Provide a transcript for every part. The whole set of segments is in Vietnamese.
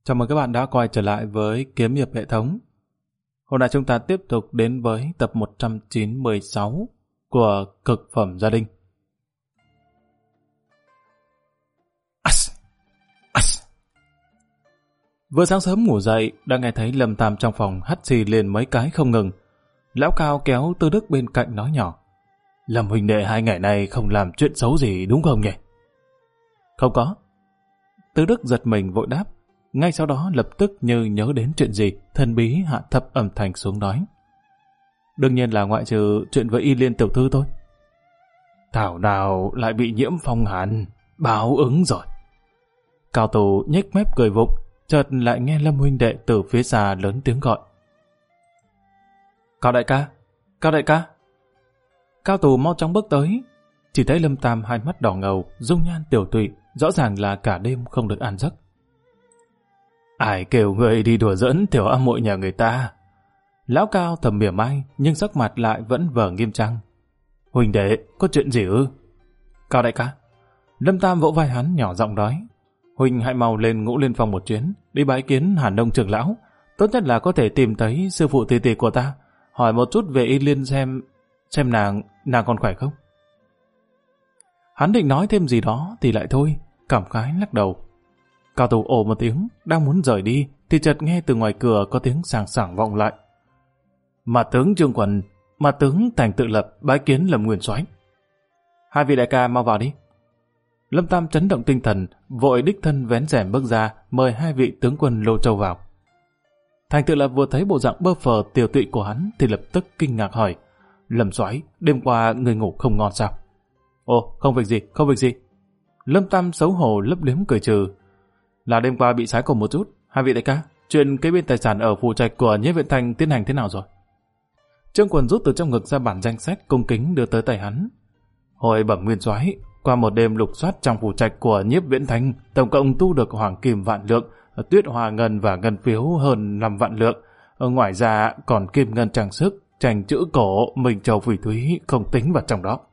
Chào mừng các bạn đã quay trở lại với Kiếm Hiệp hệ thống. Hôm nay chúng ta tiếp tục đến với tập 196 của Cực Phẩm Gia Đình. Vừa sáng sớm ngủ dậy, đã nghe thấy Lâm Tam trong phòng hắt xì liền mấy cái không ngừng. Lão Cao kéo Tư Đức bên cạnh nói nhỏ: Lâm huynh đệ 2 ngày nay không làm chuyện xấu gì đúng không nhỉ? Không có. Tư Đức giật mình vội đáp. Ngay sau đó lập tức như nhớ đến chuyện gì, thần bí hạ thấp âm thanh xuống nói: Đương nhiên là ngoại trừ chuyện với Y Liên tiểu thư thôi. Thảo nào lại bị nhiễm phong hàn, báo ứng rồi. Cao Tù nhếch mép cười vụng, chợt lại nghe Lâm huynh đệ từ phía xa lớn tiếng gọi: Cao đại ca, Cao đại ca. Cao Tù mau chóng bước tới, chỉ thấy Lâm Tam hai mắt đỏ ngầu, dung nhan tiểu tụy, rõ ràng là cả đêm không được an giấc. Ai kêu người đi đùa giỡn tiểu am muội nhà người ta? Lão Cao thầm mỉa mai, nhưng sắc mặt lại vẫn vờ nghiêm trang. Huynh đệ, có chuyện gì ư? Cao đại ca. Lâm Tam vỗ vai hắn nhỏ giọng nói: Huynh hãy mau lên Ngũ Liên Phong một chuyến, đi bái kiến Hàn Đông trưởng lão. Tốt nhất là có thể tìm thấy sư phụ tỷ tỷ của ta, hỏi một chút về Y Liên xem nàng còn khỏe không. Hắn định nói thêm gì đó thì lại thôi, cảm khái lắc đầu. Cao Tù ồ một tiếng, đang muốn rời đi, thì chợt nghe từ ngoài cửa có tiếng sảng sảng vọng lại: Mà tướng Trương Quần, mà tướng Thành Tự Lập bái kiến Lâm Nguyên Soái. Hai vị đại ca mau vào đi. Lâm Tam chấn động tinh thần, vội đích thân vén rèm bước ra, mời hai vị tướng quân Lô Châu vào. Thành Tự Lập vừa thấy bộ dạng bơ phờ tiểu tụy của hắn thì lập tức kinh ngạc hỏi: Lâm Soái, đêm qua người ngủ không ngon sao? Ồ, không việc gì, không việc gì. Lâm Tam xấu hổ lấp liếm cười trừ: Là đêm qua bị sái cổ một chút. Hai vị đại ca, chuyện kế bên tài sản ở phủ trạch của Nhiếp Viễn Thanh tiến hành thế nào rồi? Trương Quần rút từ trong ngực ra bản danh sách cung kính đưa tới tay hắn. Hồi bẩm Nguyên Soái, qua một đêm lục soát trong phủ trạch của Nhiếp Viễn Thanh, tổng cộng tu được hoàng kim vạn lượng, tuyết hòa ngân và ngân phiếu hơn 5 vạn lượng. Ngoài ra còn kim ngân trang sức, tranh chữ cổ, minh châu phỉ thúy không tính vào trong đó.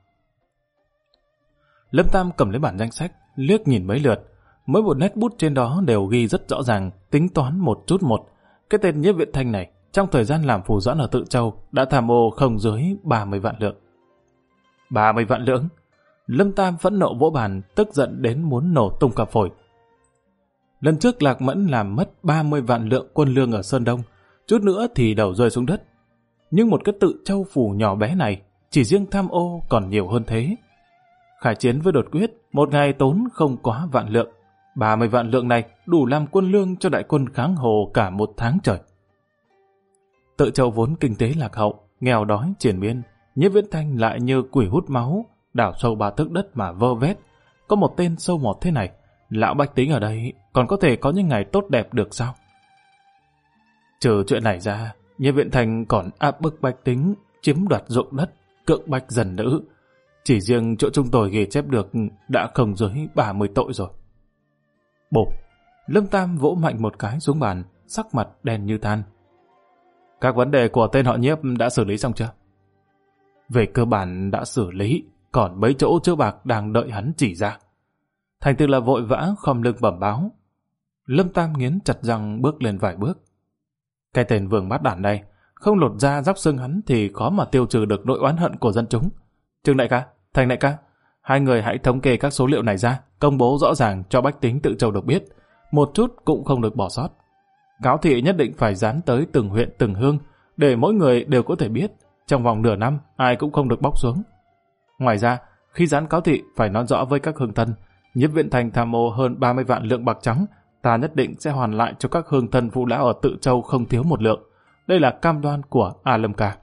Lâm Tam cầm lấy bản danh sách, liếc nhìn mấy lượt. Mỗi một nét bút trên đó đều ghi rất rõ ràng, tính toán một chút một. Cái tên Nhiếp Viễn Thanh này, trong thời gian làm phù doãn ở Tự Châu, đã tham ô không dưới 30 vạn lượng. 30 vạn lượng? Lâm Tam phẫn nộ vỗ bàn, tức giận đến muốn nổ tung cả phổi. Lần trước Lạc Mẫn làm mất 30 vạn lượng quân lương ở Sơn Đông, chút nữa thì đầu rơi xuống đất. Nhưng một cái Tự Châu phủ nhỏ bé này, chỉ riêng tham ô còn nhiều hơn thế. Khải chiến với Đột Quyết, một ngày tốn không quá vạn lượng. 30 vạn lượng này đủ làm quân lương cho đại quân kháng Hồ cả một tháng trời. Tự Châu vốn kinh tế lạc hậu, nghèo đói triền miên, Nhiếp Viễn Thanh lại như quỷ hút máu, đào sâu 3 thước đất mà vơ vét. Có một tên sâu mọt thế này, lão bách tính ở đây còn có thể có những ngày tốt đẹp được sao? Trừ chuyện này ra, Nhiếp Viễn Thanh còn áp bức bách tính, chiếm đoạt ruộng đất, cưỡng bách dần nữ. Chỉ riêng chỗ chúng tôi ghi chép được đã không dưới 30 tội rồi. Bộp! Lâm Tam vỗ mạnh một cái xuống bàn, sắc mặt đen như than. Các vấn đề của tên họ Nhiếp đã xử lý xong chưa? Về cơ bản đã xử lý, còn mấy chỗ chữ bạc đang đợi hắn chỉ ra. Thành Tự Lập vội vã khom lưng bẩm báo. Lâm Tam nghiến chặt răng bước lên vài bước. Cái tên Vương Bát Đản này, không lột da róc xương hắn thì khó mà tiêu trừ được nỗi oán hận của dân chúng. Trương đại ca, Thành đại ca, hai người hãy thống kê các số liệu này ra, công bố rõ ràng cho bách tính Tự Châu được biết, một chút cũng không được bỏ sót. Cáo thị nhất định phải dán tới từng huyện từng hương, để mỗi người đều có thể biết, trong vòng nửa năm ai cũng không được bóc xuống. Ngoài ra, khi dán cáo thị phải nói rõ với các hương thân, Nhiếp Viễn Thanh tham ô hơn 30 vạn lượng bạc trắng, ta nhất định sẽ hoàn lại cho các hương thân phụ lão ở Tự Châu không thiếu một lượng. Đây là cam đoan của A Lâm Ca.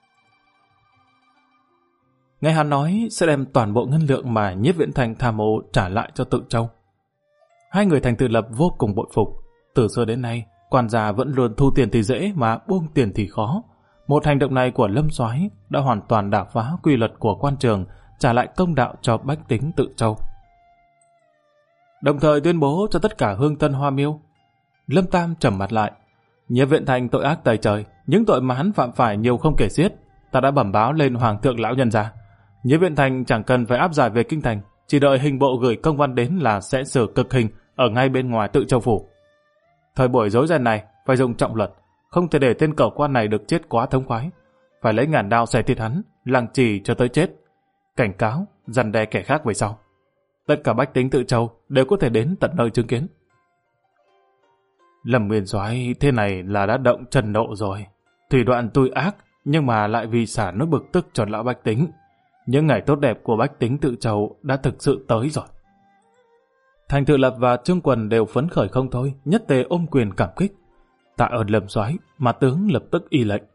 Nghe hắn nói sẽ đem toàn bộ ngân lượng mà Nhiếp Viễn Thanh tham ô trả lại cho Tự Châu. Hai người Thành Tự Lập vô cùng bội phục. Từ xưa đến nay, quan gia vẫn luôn thu tiền thì dễ mà buông tiền thì khó. Một hành động này của Lâm Soái đã hoàn toàn đả phá quy luật của quan trường, trả lại công đạo cho bách tính Tự Châu. Đồng thời tuyên bố cho tất cả hương thân Hoa Miêu. Lâm Tam trầm mặt lại. Nhiếp Viễn Thanh tội ác tày trời, những tội mà hắn phạm phải nhiều không kể xiết. Ta đã bẩm báo lên Hoàng thượng lão nhân gia. Nhiếp Viễn Thanh chẳng cần phải áp giải về kinh thành, chỉ đợi hình bộ gửi công văn đến là sẽ xử cực hình ở ngay bên ngoài Tự Châu phủ. Thời buổi rối ren này phải dùng trọng luật, không thể để tên cẩu quan này được chết quá thống khoái. Phải lấy ngàn đao xẻ thịt hắn, lăng trì cho tới chết. Cảnh cáo, răn đe kẻ khác về sau. Tất cả bách tính Tự Châu đều có thể đến tận nơi chứng kiến. Lâm Nguyên Soái thế này là đã động trần nộ rồi. Thủy đoạn tôi ác, nhưng mà lại vì xả nỗi bực tức cho lão bách tính. Những ngày tốt đẹp của bách tính Tự Châu đã thực sự tới rồi. Thành Tự Lập và Trương Quần đều phấn khởi không thôi, nhất tề ôm quyền cảm kích. Tạ ơn Lâm soái, mà tướng lập tức y lệnh.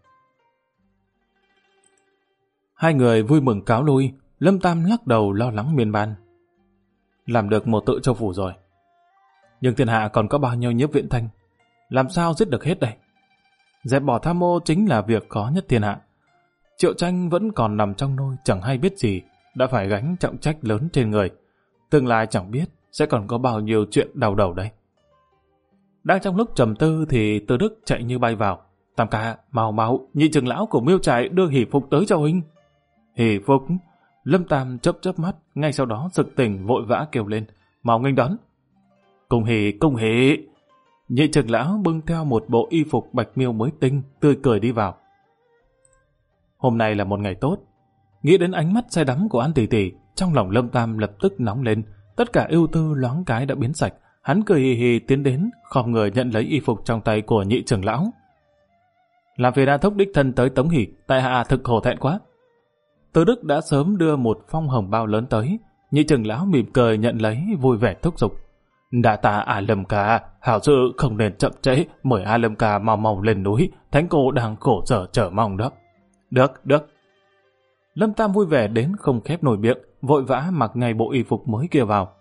Hai người vui mừng cáo lui. Lâm Tam lắc đầu lo lắng miên man. Làm được một Tự Châu phủ rồi, nhưng thiên hạ còn có bao nhiêu Nhiếp Viễn Thanh, làm sao giết được hết đây? Dẹp bỏ tham ô chính là việc khó nhất thiên hạ. Triệu Tranh vẫn còn nằm trong nôi chẳng hay biết gì, đã phải gánh trọng trách lớn trên người. Tương lai chẳng biết sẽ còn có bao nhiêu chuyện đau đầu đây. Đang trong lúc trầm tư thì Từ Đức chạy như bay vào. Tam ca, mau mau, nhị trưởng lão của Miêu Trại đưa hỷ phục tới cho huynh. Hỷ phục? Lâm Tam chớp chớp mắt, ngay sau đó sực tỉnh vội vã kêu lên, mau nghênh đón. Cung hỷ, cung hỷ. Nhị trưởng lão bưng theo một bộ y phục bạch miêu mới tinh, tươi cười đi vào. Hôm nay là một ngày tốt. Nghĩ đến ánh mắt say đắm của An tỷ tỷ, trong lòng Lâm Tam lập tức nóng lên, tất cả ưu tư loáng cái đã biến sạch. Hắn cười hì hì tiến đến, khom người nhận lấy y phục trong tay của nhị trưởng lão. Làm phiền A Thúc đích thân tới tống hỷ, tại hạ thực hổ thẹn quá. Từ Đức đã sớm đưa một phong hồng bao lớn tới, nhị trưởng lão mỉm cười nhận lấy, vui vẻ thúc giục. Đa tạ A Lâm ca, hảo sự không nên chậm trễ, mời A Lâm ca mau mau lên núi, thánh cô đang khổ sở chờ mong đó. Được. Lâm Tam vui vẻ đến không khép nổi miệng, vội vã mặc ngay bộ y phục mới kia vào.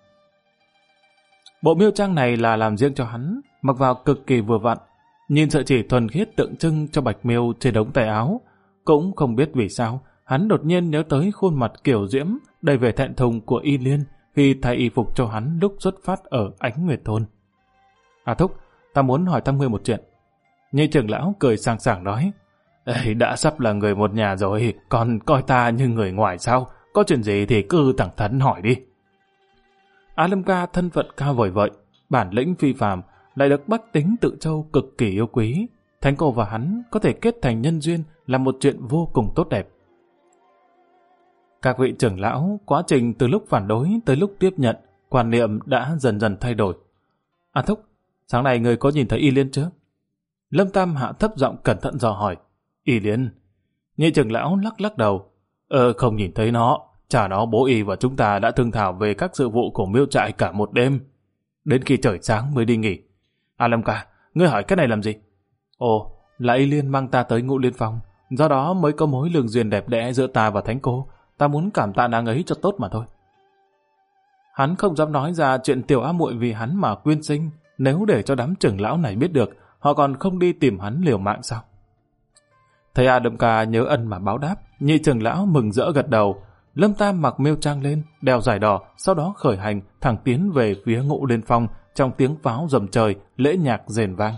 Bộ miêu trang này là làm riêng cho hắn, mặc vào cực kỳ vừa vặn, nhìn sợi chỉ thuần khiết tượng trưng cho bạch miêu trên đống tay áo. Cũng không biết vì sao, hắn đột nhiên nhớ tới khuôn mặt kiểu diễm, đầy vẻ thẹn thùng của Y Liên khi thay y phục cho hắn lúc xuất phát ở Ánh Nguyệt Thôn. A Thúc, ta muốn hỏi thăm ngươi một chuyện. Nhị trưởng lão cười sảng sảng nói, đã sắp là người một nhà rồi, còn coi ta như người ngoài sao? Có chuyện gì thì cứ thẳng thắn hỏi đi. A Lâm ca thân phận cao vời vợi, bản lĩnh phi phàm, lại được bách tính Tự Châu cực kỳ yêu quý. Thánh cô và hắn có thể kết thành nhân duyên là một chuyện vô cùng tốt đẹp. Các vị trưởng lão, quá trình từ lúc phản đối tới lúc tiếp nhận, quan niệm đã dần dần thay đổi. A Thúc, sáng nay người có nhìn thấy Y Liên chưa? Lâm Tam hạ thấp giọng cẩn thận dò hỏi. Y Liên? Nhị trưởng lão lắc đầu. Không nhìn thấy nó. Cha nó, bố y và chúng ta đã thương thảo về các sự vụ của Miêu Trại cả một đêm. Đến khi trời sáng mới đi nghỉ. A Lâm ca, ngươi hỏi cái này làm gì? Ồ, là Y Liên mang ta tới Ngũ Liên Phong. Do đó mới có mối lương duyên đẹp đẽ giữa ta và thánh cô. Ta muốn cảm tạ nàng ấy cho tốt mà thôi. Hắn không dám nói ra chuyện tiểu A muội vì hắn mà quyên sinh. Nếu để cho đám trưởng lão này biết được, họ còn không đi tìm hắn liều mạng sao? Thấy A Lâm ca nhớ ân mà báo đáp, nhị trưởng lão mừng rỡ gật đầu. Lâm Tam mặc miêu trang lên, đeo giải đỏ, sau đó khởi hành thẳng tiến về phía Ngũ Liên Phong trong tiếng pháo rầm trời, lễ nhạc rền vang.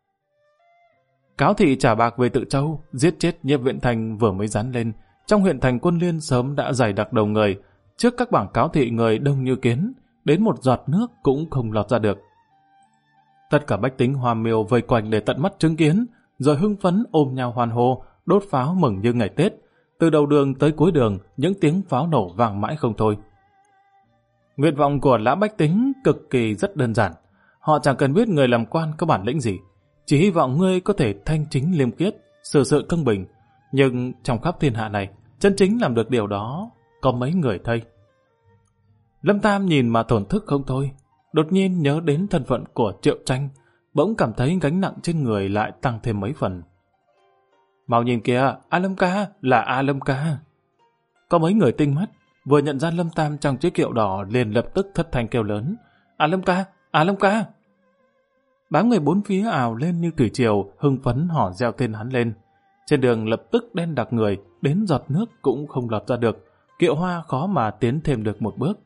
Cáo thị trả bạc về Tự Châu, giết chết Nhiếp Viễn Thanh vừa mới dán lên. Trong huyện thành Quân Liên sớm đã dày đặc đầu người, trước các bảng cáo thị người đông như kiến, đến một giọt nước cũng không lọt ra được. Tất cả bách tính Hoa Miêu vây quanh để tận mắt chứng kiến, rồi hưng phấn ôm nhau hoan hô, đốt pháo mừng như ngày Tết. Từ đầu đường tới cuối đường, những tiếng pháo nổ vang mãi không thôi. Nguyện vọng của lã bách tính cực kỳ rất đơn giản. Họ chẳng cần biết người làm quan có bản lĩnh gì, chỉ hy vọng ngươi có thể thanh chính liêm khiết, xử sự công bình. Nhưng trong khắp thiên hạ này, chân chính làm được điều đó có mấy người thây. Lâm Tam nhìn mà thổn thức không thôi, đột nhiên nhớ đến thân phận của Triệu Tranh, bỗng cảm thấy gánh nặng trên người lại tăng thêm mấy phần. Mau nhìn kìa, A Lâm ca, là A Lâm ca. Có mấy người tinh mắt, vừa nhận ra Lâm Tam trong chiếc kiệu đỏ liền lập tức thất thanh kêu lớn. A Lâm ca, A Lâm ca. Đám người bốn phía ào lên như thủy triều, hưng phấn hò reo tên hắn lên. Trên đường lập tức đen đặc người, đến giọt nước cũng không lọt ra được, kiệu hoa khó mà tiến thêm được một bước.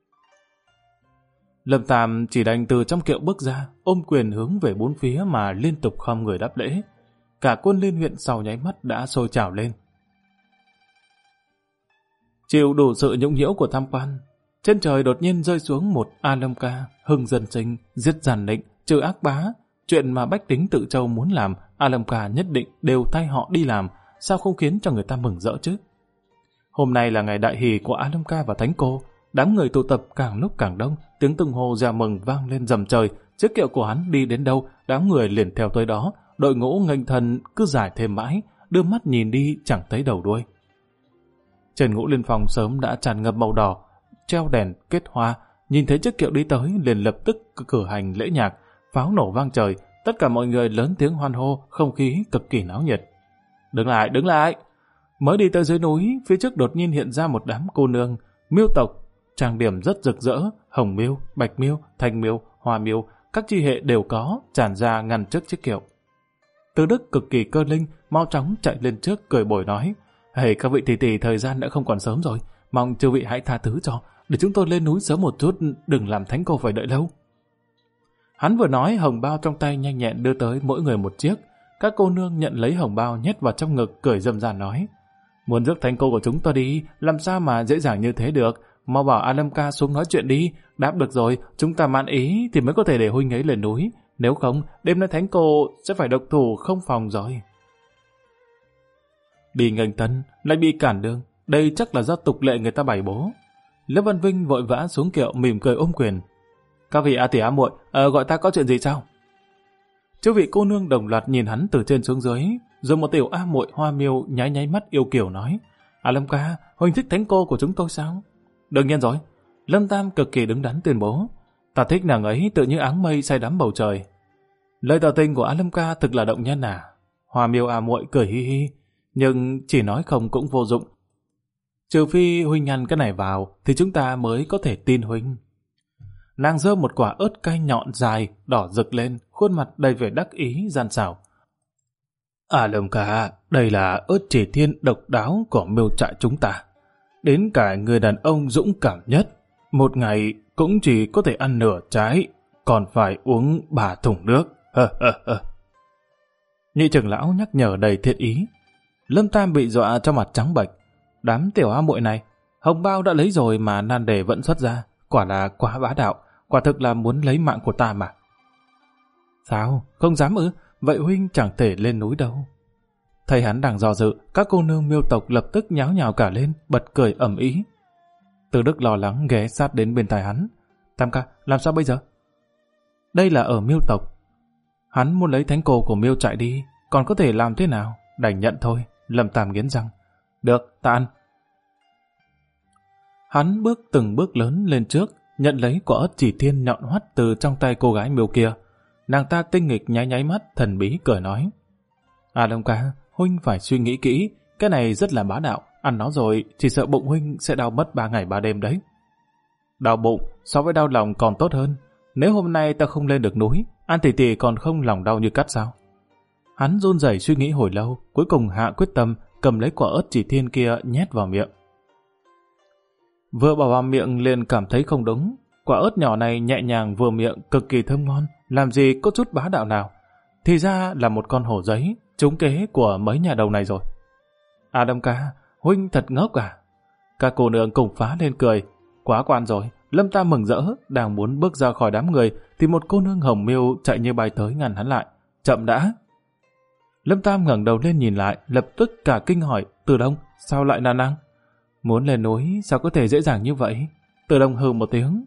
Lâm Tam chỉ đành từ trong kiệu bước ra, ôm quyền hướng về bốn phía mà liên tục khom người đáp lễ. Cả Quân Liên huyện sau nháy mắt đã sôi trào lên. Chịu đủ sự nhũng nhiễu của tham quan, trên trời đột nhiên rơi xuống một A Lâm ca, hưng dân sinh, giết giàn định, trừ ác bá, chuyện mà bách tính Tự Châu muốn làm, A Lâm Ca nhất định đều thay họ đi làm, sao không khiến cho người ta mừng rỡ chứ? Hôm nay là ngày đại hỷ của A Lâm Ca và Thánh Cô, đám người tụ tập càng lúc càng đông, tiếng tung hô reo mừng vang lên rầm trời, chiếc kiệu của hắn đi đến đâu, đám người liền theo tới đó, đội ngũ nghênh thần cứ dài thêm mãi, đưa mắt nhìn đi chẳng thấy đầu đuôi. Trên Ngũ Liên Phong sớm đã tràn ngập màu đỏ, treo đèn, kết hoa, nhìn thấy chiếc kiệu đi tới liền lập tức cử hành lễ nhạc, pháo nổ vang trời, tất cả mọi người lớn tiếng hoan hô, không khí cực kỳ náo nhiệt. Đứng lại, đứng lại! Mới đi tới dưới núi, phía trước đột nhiên hiện ra một đám cô nương, miêu tộc, trang điểm rất rực rỡ, hồng miêu, bạch miêu, thanh miêu, hoa miêu, các chi hệ đều có, tràn ra ngăn trước chiếc kiệu. Từ Đức cực kỳ cơ linh, mau chóng chạy lên trước cười bồi nói, hey, các vị tỷ tỷ, thời gian đã không còn sớm rồi, mong chư vị hãy tha thứ cho, để chúng tôi lên núi sớm một chút, đừng làm Thánh Cô phải đợi lâu. Hắn vừa nói, hồng bao trong tay nhanh nhẹn đưa tới mỗi người một chiếc. Các cô nương nhận lấy hồng bao nhét vào trong ngực, cười râm ran nói, muốn rước Thánh Cô của chúng tôi đi, làm sao mà dễ dàng như thế được, mau bảo A Lâm Ca xuống nói chuyện đi, đáp được rồi, chúng ta mãn ý thì mới có thể để huynh ấy lên núi, nếu không, đêm nay Thánh Cô sẽ phải độc thủ không phòng rồi. Đi nghênh tân, lại bị cản đường, đây chắc là do tục lệ người ta bày bố. Lớp Văn Vinh vội vã xuống kiệu mỉm cười ôm quyền. Các vị A tỷ A muội, gọi ta có chuyện gì sao? Chư vị cô nương đồng loạt nhìn hắn từ trên xuống dưới, rồi một tiểu A muội hoa miêu nháy nháy mắt yêu kiều nói, A Lâm Ca, huynh thích Thánh Cô của chúng tôi sao? Đương nhiên rồi. Lâm Tam cực kỳ đứng đắn tuyên bố, ta thích nàng ấy tự như áng mây say đắm bầu trời. Lời tỏ tình của A Lâm Ca thực là động nhân à? Hoa miêu A muội cười hi hi, nhưng chỉ nói không cũng vô dụng. Trừ phi huynh ăn cái này vào thì chúng ta mới có thể tin huynh. Nàng giơ một quả ớt cay nhọn dài, đỏ rực lên, khuôn mặt đầy vẻ đắc ý gian xảo. A Lâm Ca, đây là ớt chỉ thiên độc đáo của miêu trại chúng ta. Đến cả người đàn ông dũng cảm nhất, một ngày cũng chỉ có thể ăn nửa trái, còn phải uống 3 thùng nước. Nhị trưởng lão nhắc nhở đầy thiện ý. Lâm Tam bị dọa cho mặt trắng bệch. Đám tiểu A muội này, hồng bao đã lấy rồi mà nan đề vẫn xuất ra, quả là quá bá đạo, quả thực là muốn lấy mạng của ta mà. Sao, không dám ư? Vậy huynh chẳng thể lên núi đâu. Thấy hắn đang do dự, các cô nương miêu tộc lập tức nháo nhào cả lên, bật cười ầm ĩ. Từ Đức lo lắng ghé sát đến bên tai hắn. Tam ca, làm sao bây giờ? Đây là ở miêu tộc. Hắn muốn lấy Thánh Cô của miêu trại đi, còn có thể làm thế nào? Đành nhận thôi. Lâm Tam nghiến răng. Được, ta ăn. Hắn bước từng bước lớn lên trước, nhận lấy quả ớt chỉ thiên nhọn hoắt từ trong tay cô gái miêu kia. Nàng ta tinh nghịch nháy nháy mắt, thần bí cười nói. A Lâm Ca, huynh phải suy nghĩ kỹ, cái này rất là bá đạo, ăn nó rồi chỉ sợ bụng huynh sẽ đau mất 3 ngày 3 đêm đấy. Đau bụng so với đau lòng còn tốt hơn. Nếu hôm nay ta không lên được núi, An tỷ tỷ còn không lòng đau như cắt sao? Hắn run rẩy suy nghĩ hồi lâu, cuối cùng hạ quyết tâm cầm lấy quả ớt chỉ thiên kia nhét vào miệng. Vừa bỏ vào miệng liền cảm thấy không đúng. Quả ớt nhỏ này nhẹ nhàng vừa miệng, cực kỳ thơm ngon, làm gì có chút bá đạo nào. Thì ra là một con hổ giấy, trúng kế của mấy nhà đầu này rồi. A Lâm Ca, huynh thật ngốc à? Các cô nương cùng phá lên cười. Quá quan rồi. Lâm Tam mừng rỡ, đang muốn bước ra khỏi đám người, thì một cô nương hồng miêu chạy như bay tới ngăn hắn lại. Chậm đã. Lâm Tam ngẩng đầu lên nhìn lại, lập tức cả kinh hỏi, Từ Đông, sao lại nan năng? Muốn lên núi, sao có thể dễ dàng như vậy? Từ Đông hừ một tiếng.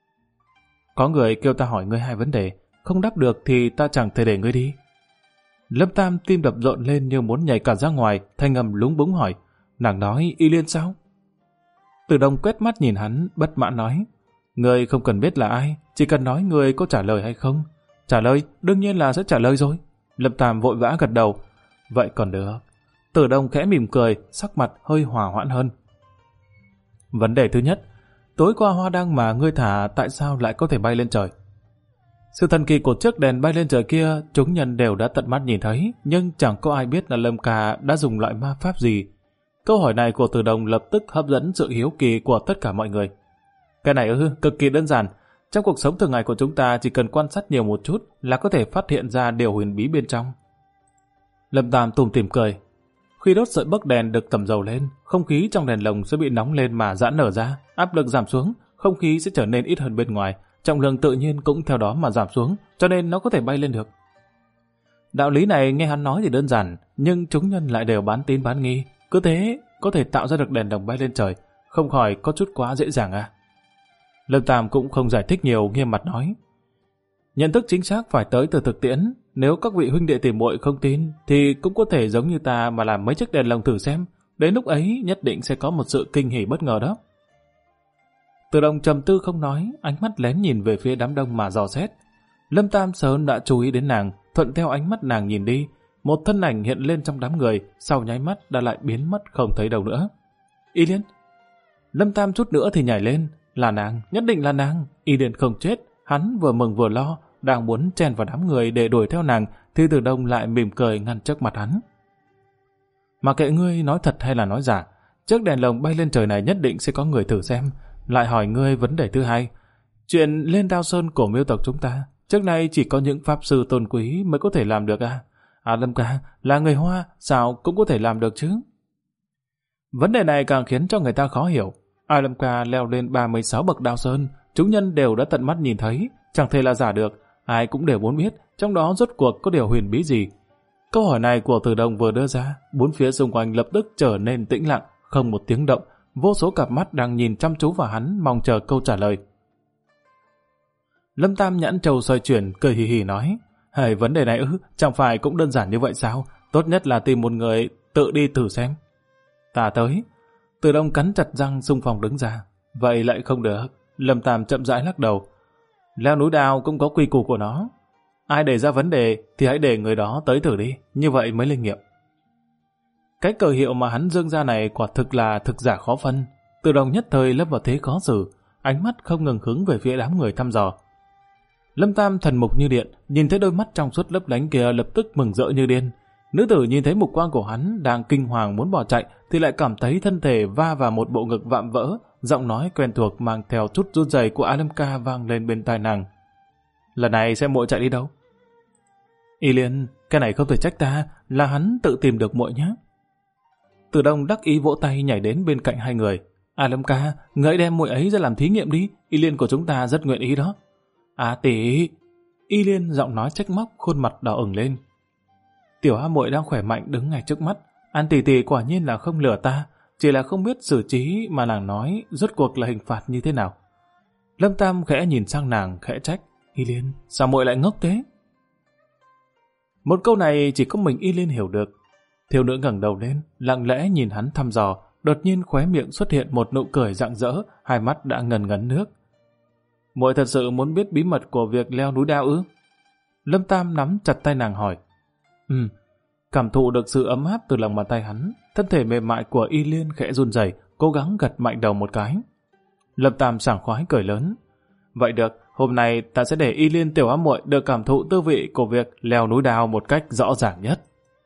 Có người kêu ta hỏi ngươi 2 vấn đề, không đáp được thì ta chẳng thể để ngươi đi. Lâm Tam tim đập rộn lên như muốn nhảy cả ra ngoài, thanh âm lúng búng hỏi, nàng nói Y Liên sao? Từ Đông quét mắt nhìn hắn, bất mãn nói, ngươi không cần biết là ai, chỉ cần nói ngươi có trả lời hay không. Trả lời, đương nhiên là sẽ trả lời rồi. Lâm Tam vội vã gật đầu. Vậy còn được. Từ Đông khẽ mỉm cười, sắc mặt hơi hòa hoãn hơn. Vấn đề thứ nhất, tối qua hoa đăng mà ngươi thả tại sao lại có thể bay lên trời? Sự thần kỳ của chiếc đèn bay lên trời kia, chúng nhân đều đã tận mắt nhìn thấy, nhưng chẳng có ai biết là Lâm Ca đã dùng loại ma pháp gì. Câu hỏi này của Từ Đồng lập tức hấp dẫn sự hiếu kỳ của tất cả mọi người. Cái này cực kỳ đơn giản. Trong cuộc sống thường ngày của chúng ta chỉ cần quan sát nhiều một chút là có thể phát hiện ra điều huyền bí bên trong. Lâm Tam tủm tỉm cười. Khi đốt sợi bấc đèn được tẩm dầu lên, không khí trong đèn lồng sẽ bị nóng lên mà giãn nở ra, áp lực giảm xuống, không khí sẽ trở nên ít hơn bên ngoài, trọng lượng tự nhiên cũng theo đó mà giảm xuống, cho nên nó có thể bay lên được. Đạo lý này nghe hắn nói thì đơn giản, nhưng chúng nhân lại đều bán tín bán nghi. Cứ thế có thể tạo ra được đèn đồng bay lên trời, không khỏi có chút quá dễ dàng à. Lâm Tam cũng không giải thích nhiều, nghiêm mặt nói. Nhận thức chính xác phải tới từ thực tiễn. Nếu các vị huynh đệ tỷ muội không tin, thì cũng có thể giống như ta mà làm mấy chiếc đèn lồng thử xem. Đến lúc ấy nhất định sẽ có một sự kinh hỉ bất ngờ đó. Từ Đồng trầm tư không nói, ánh mắt lén nhìn về phía đám đông mà dò xét. Lâm Tam sớm đã chú ý đến nàng, thuận theo ánh mắt nàng nhìn đi. Một thân ảnh hiện lên trong đám người, sau nháy mắt đã lại biến mất không thấy đâu nữa. Y Liên. Lâm Tam chút nữa thì nhảy lên. Là nàng, nhất định là nàng. Y Liên không chết. Hắn vừa mừng vừa lo, đang muốn chen vào đám người để đuổi theo nàng, thì Từ Đông lại mỉm cười ngăn trước mặt hắn. Mà kệ ngươi nói thật hay là nói giả, chiếc đèn lồng bay lên trời này nhất định sẽ có người thử xem. Lại hỏi ngươi vấn đề thứ hai. Chuyện lên Đao Sơn của Miêu tộc chúng ta, trước nay chỉ có những pháp sư tôn quý mới có thể làm được à? À Lâm ca, là người Hoa, sao cũng có thể làm được chứ? Vấn đề này càng khiến cho người ta khó hiểu. A Lâm ca leo lên 36 bậc Đao Sơn, chúng nhân đều đã tận mắt nhìn thấy, chẳng thể là giả được. Ai cũng đều muốn biết trong đó rốt cuộc có điều huyền bí gì. Câu hỏi này của Từ Đồng vừa đưa ra, bốn phía xung quanh lập tức trở nên tĩnh lặng, không một tiếng động. Vô số cặp mắt đang nhìn chăm chú vào hắn, mong chờ câu trả lời. Lâm Tam nhãn trầu xoay chuyển, cười hì hì nói. Hề, vấn đề này chẳng phải cũng đơn giản như vậy sao? Tốt nhất là tìm một người tự đi thử xem. Ta tới. Từ Đông cắn chặt răng xung phong đứng ra. Vậy lại không được. Lâm Tam chậm rãi lắc đầu. Leo núi đao cũng có quy củ của nó. Ai đề ra vấn đề thì hãy để người đó tới thử đi, như vậy mới linh nghiệm. Cái cờ hiệu mà hắn dương ra này quả thực là thực giả khó phân. Từ Đồng nhất thời lâm vào thế khó xử, ánh mắt không ngừng hướng về phía đám người thăm dò. Lâm Tam thần mục như điện, nhìn thấy đôi mắt trong suốt lấp lánh kia lập tức mừng rỡ như điên. Nữ tử nhìn thấy mục quang của hắn đang kinh hoàng muốn bỏ chạy thì lại cảm thấy thân thể va vào một bộ ngực vạm vỡ, giọng nói quen thuộc mang theo chút run rẩy của A Lâm ca vang lên bên tai nàng. Lần này xem muội chạy đi đâu? Y Liên, cái này không thể trách ta, là hắn tự tìm được muội nhé. Từ Đông đắc ý vỗ tay nhảy đến bên cạnh hai người. A Lâm ca, ngẫy đem muội ấy ra làm thí nghiệm đi, Y Liên của chúng ta rất nguyện ý đó. À tỷ. Y Liên giọng nói trách móc, khuôn mặt đỏ ửng lên. Tiểu A muội đang khỏe mạnh đứng ngay trước mắt, An tỷ tỷ quả nhiên là không lừa ta, chỉ là không biết xử trí mà nàng nói rốt cuộc là hình phạt như thế nào. Lâm Tam khẽ nhìn sang nàng, khẽ trách. Y Liên, sao muội lại ngốc thế? Một câu này chỉ có mình Y Liên hiểu được. Thiếu nữ ngẩng đầu lên, lặng lẽ nhìn hắn thăm dò, đột nhiên khóe miệng xuất hiện một nụ cười rạng rỡ, hai mắt đã ngần ngấn nước. Muội thật sự muốn biết bí mật của việc leo núi đao ư? Lâm Tam nắm chặt tay nàng hỏi. Cảm thụ được sự ấm áp từ lòng bàn tay hắn, thân thể mềm mại của Y Liên khẽ run rẩy, cố gắng gật mạnh đầu một cái. Lâm Tam sảng khoái cười lớn. Vậy được, hôm nay ta sẽ để Y Liên tiểu ám muội được cảm thụ tư vị của việc leo núi đao một cách rõ ràng nhất.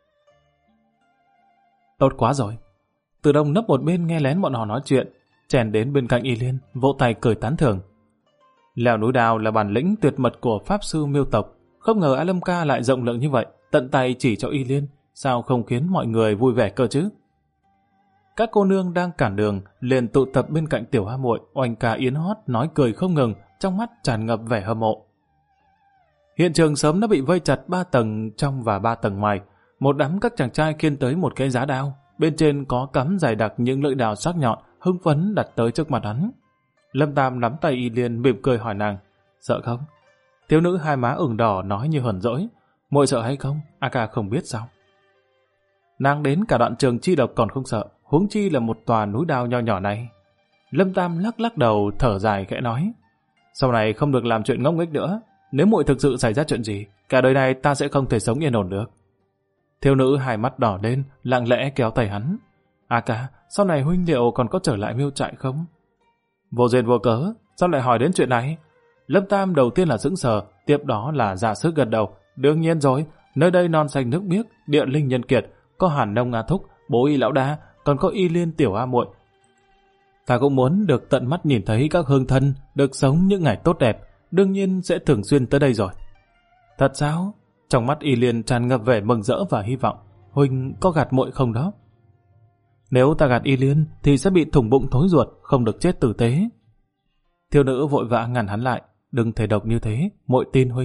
Tốt quá rồi. Từ Đông nấp một bên nghe lén bọn họ nói chuyện, chèn đến bên cạnh Y Liên, vỗ tay cười tán thưởng. Leo núi đao là bản lĩnh tuyệt mật của pháp sư Miêu tộc, không ngờ A Lâm ca lại rộng lượng như vậy, tận tay chỉ cho Y Liên, sao không khiến mọi người vui vẻ cơ chứ? Các cô nương đang cản đường liền tụ tập bên cạnh tiểu A muội, oanh ca yến hót nói cười không ngừng, trong mắt tràn ngập vẻ hâm mộ. Hiện trường sớm đã bị vây chặt 3 tầng trong và 3 tầng ngoài. Một đám các chàng trai khiêng tới một cái giá đao, bên trên có cắm dày đặc những lưỡi đao sắc nhọn, hưng phấn đặt tới trước mặt hắn. Lâm Tam nắm tay Y Liên mỉm cười hỏi nàng, sợ không? Thiếu nữ hai má ửng đỏ nói như hờn dỗi, muội sợ hay không? A ca không biết sao? Nàng đến cả đoạn trường chi độc còn không sợ, huống chi là một tòa núi đao nho nhỏ này. Lâm Tam lắc lắc đầu thở dài khẽ nói, sau này không được làm chuyện ngốc nghếch nữa, nếu muội thực sự xảy ra chuyện gì, cả đời này ta sẽ không thể sống yên ổn được. Thiếu nữ hai mắt đỏ lên, lặng lẽ kéo tay hắn. A ca, sau này huynh liệu còn có trở lại Miêu trại không? Vô duyên vô cớ, sao lại hỏi đến chuyện này? Lâm Tam đầu tiên là sững sờ, tiếp đó là ra sức gật đầu. Đương nhiên rồi, nơi đây non xanh nước biếc, địa linh nhân kiệt, có Hàn Nông A Thúc, bố Y lão đa, còn có Y Liên tiểu A muội. Ta cũng muốn được tận mắt nhìn thấy các hương thân, được sống những ngày tốt đẹp, đương nhiên sẽ thường xuyên tới đây rồi. Thật sao? Trong mắt Y Liên tràn ngập vẻ mừng rỡ và hy vọng. Huynh có gạt muội không đó? Nếu ta gạt Y Liên thì sẽ bị thủng bụng thối ruột, không được chết tử tế. Thiếu nữ vội vã ngăn hắn lại. Đừng thể độc như thế, muội tin huynh,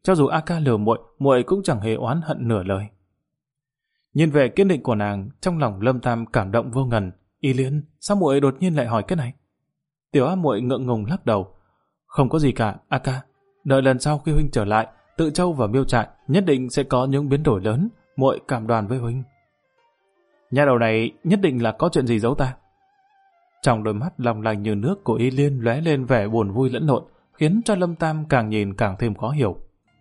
Cho dù A Ca lừa muội cũng chẳng hề oán hận nửa lời. Nhìn về kiên định của nàng, trong lòng Lâm Tam cảm động vô ngần. Y Liên, sao muội đột nhiên lại hỏi cái này? Tiểu A muội ngượng ngùng lắc đầu. Không có gì cả, A Ca. Đợi lần sau khi huynh trở lại, Tự Châu và Miêu Trại nhất định sẽ có những biến đổi lớn. Muội cảm đoàn với huynh. Nhà đầu này nhất định là có chuyện gì giấu ta. Trong đôi mắt lòng lành như nước của Y Liên lóe lên vẻ buồn vui lẫn lộn, khiến cho Lâm Tam càng nhìn càng thêm khó hiểu.